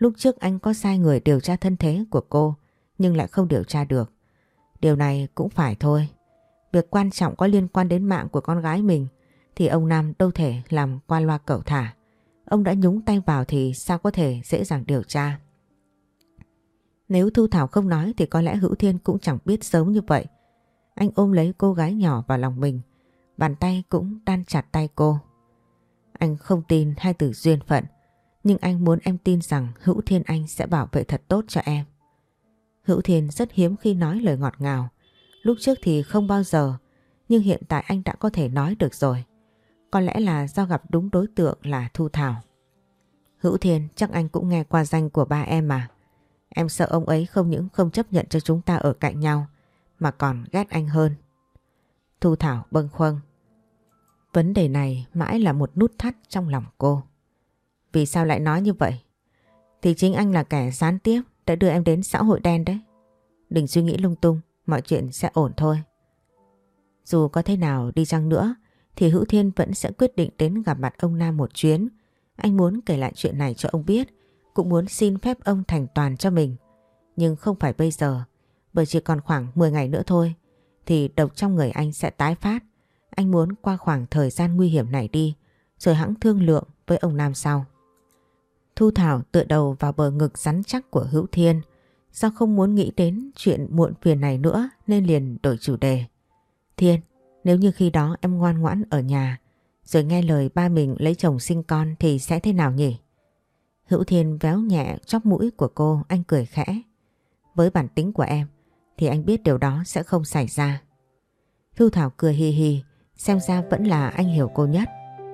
Lúc trước anh có sai người điều tra thân thế của cô nhưng lại không điều tra được. Điều này cũng phải thôi. Việc quan trọng có liên quan đến mạng của con gái mình thì ông Nam đâu thể làm qua loa cẩu thả. Ông đã nhúng tay vào thì sao có thể dễ dàng điều tra. Nếu Thu Thảo không nói thì có lẽ Hữu Thiên cũng chẳng biết sớm như vậy. Anh ôm lấy cô gái nhỏ vào lòng mình, bàn tay cũng đan chặt tay cô. Anh không tin hai từ duyên phận, nhưng anh muốn em tin rằng Hữu Thiên anh sẽ bảo vệ thật tốt cho em. Hữu Thiên rất hiếm khi nói lời ngọt ngào. Lúc trước thì không bao giờ, nhưng hiện tại anh đã có thể nói được rồi. Có lẽ là do gặp đúng đối tượng là Thu Thảo. Hữu Thiên, chắc anh cũng nghe qua danh của ba em mà. Em sợ ông ấy không những không chấp nhận cho chúng ta ở cạnh nhau mà còn ghét anh hơn. Thu Thảo bâng khuâng. Vấn đề này mãi là một nút thắt trong lòng cô. Vì sao lại nói như vậy? Thì chính anh là kẻ gián tiếp đã đưa em đến xã hội đen đấy. Đừng suy nghĩ lung tung, mọi chuyện sẽ ổn thôi. Dù có thế nào đi chăng nữa thì Hữu Thiên vẫn sẽ quyết định đến gặp mặt ông Nam một chuyến. Anh muốn kể lại chuyện này cho ông biết, cũng muốn xin phép ông thành toàn cho mình. Nhưng không phải bây giờ, bởi chỉ còn khoảng 10 ngày nữa thôi thì độc trong người anh sẽ tái phát. Anh muốn qua khoảng thời gian nguy hiểm này đi, rồi hẵng thương lượng với ông Nam sau. Thu Thảo tựa đầu vào bờ ngực rắn chắc của Hữu Thiên. Do không muốn nghĩ đến chuyện muộn phiền này nữa nên liền đổi chủ đề. Thiên, nếu như khi đó em ngoan ngoãn ở nhà rồi nghe lời ba mình lấy chồng sinh con thì sẽ thế nào nhỉ? Hữu Thiên véo nhẹ chóp mũi của cô, anh cười khẽ. Với bản tính của em thì anh biết điều đó sẽ không xảy ra. Thu Thảo cười hì hì, xem ra vẫn là anh hiểu cô nhất.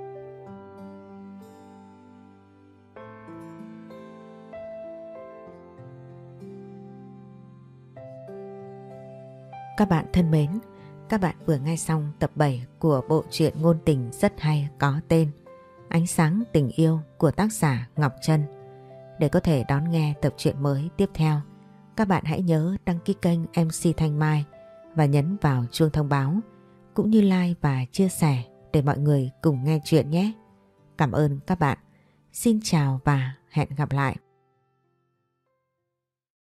Các bạn thân mến, các bạn vừa nghe xong tập 7 của bộ truyện ngôn tình rất hay có tên Ánh sáng tình yêu của tác giả Ngọc Trân. Để có thể đón nghe tập truyện mới tiếp theo, các bạn hãy nhớ đăng ký kênh MC Thanh Mai và nhấn vào chuông thông báo, cũng như like và chia sẻ để mọi người cùng nghe chuyện nhé. Cảm ơn các bạn. Xin chào và hẹn gặp lại.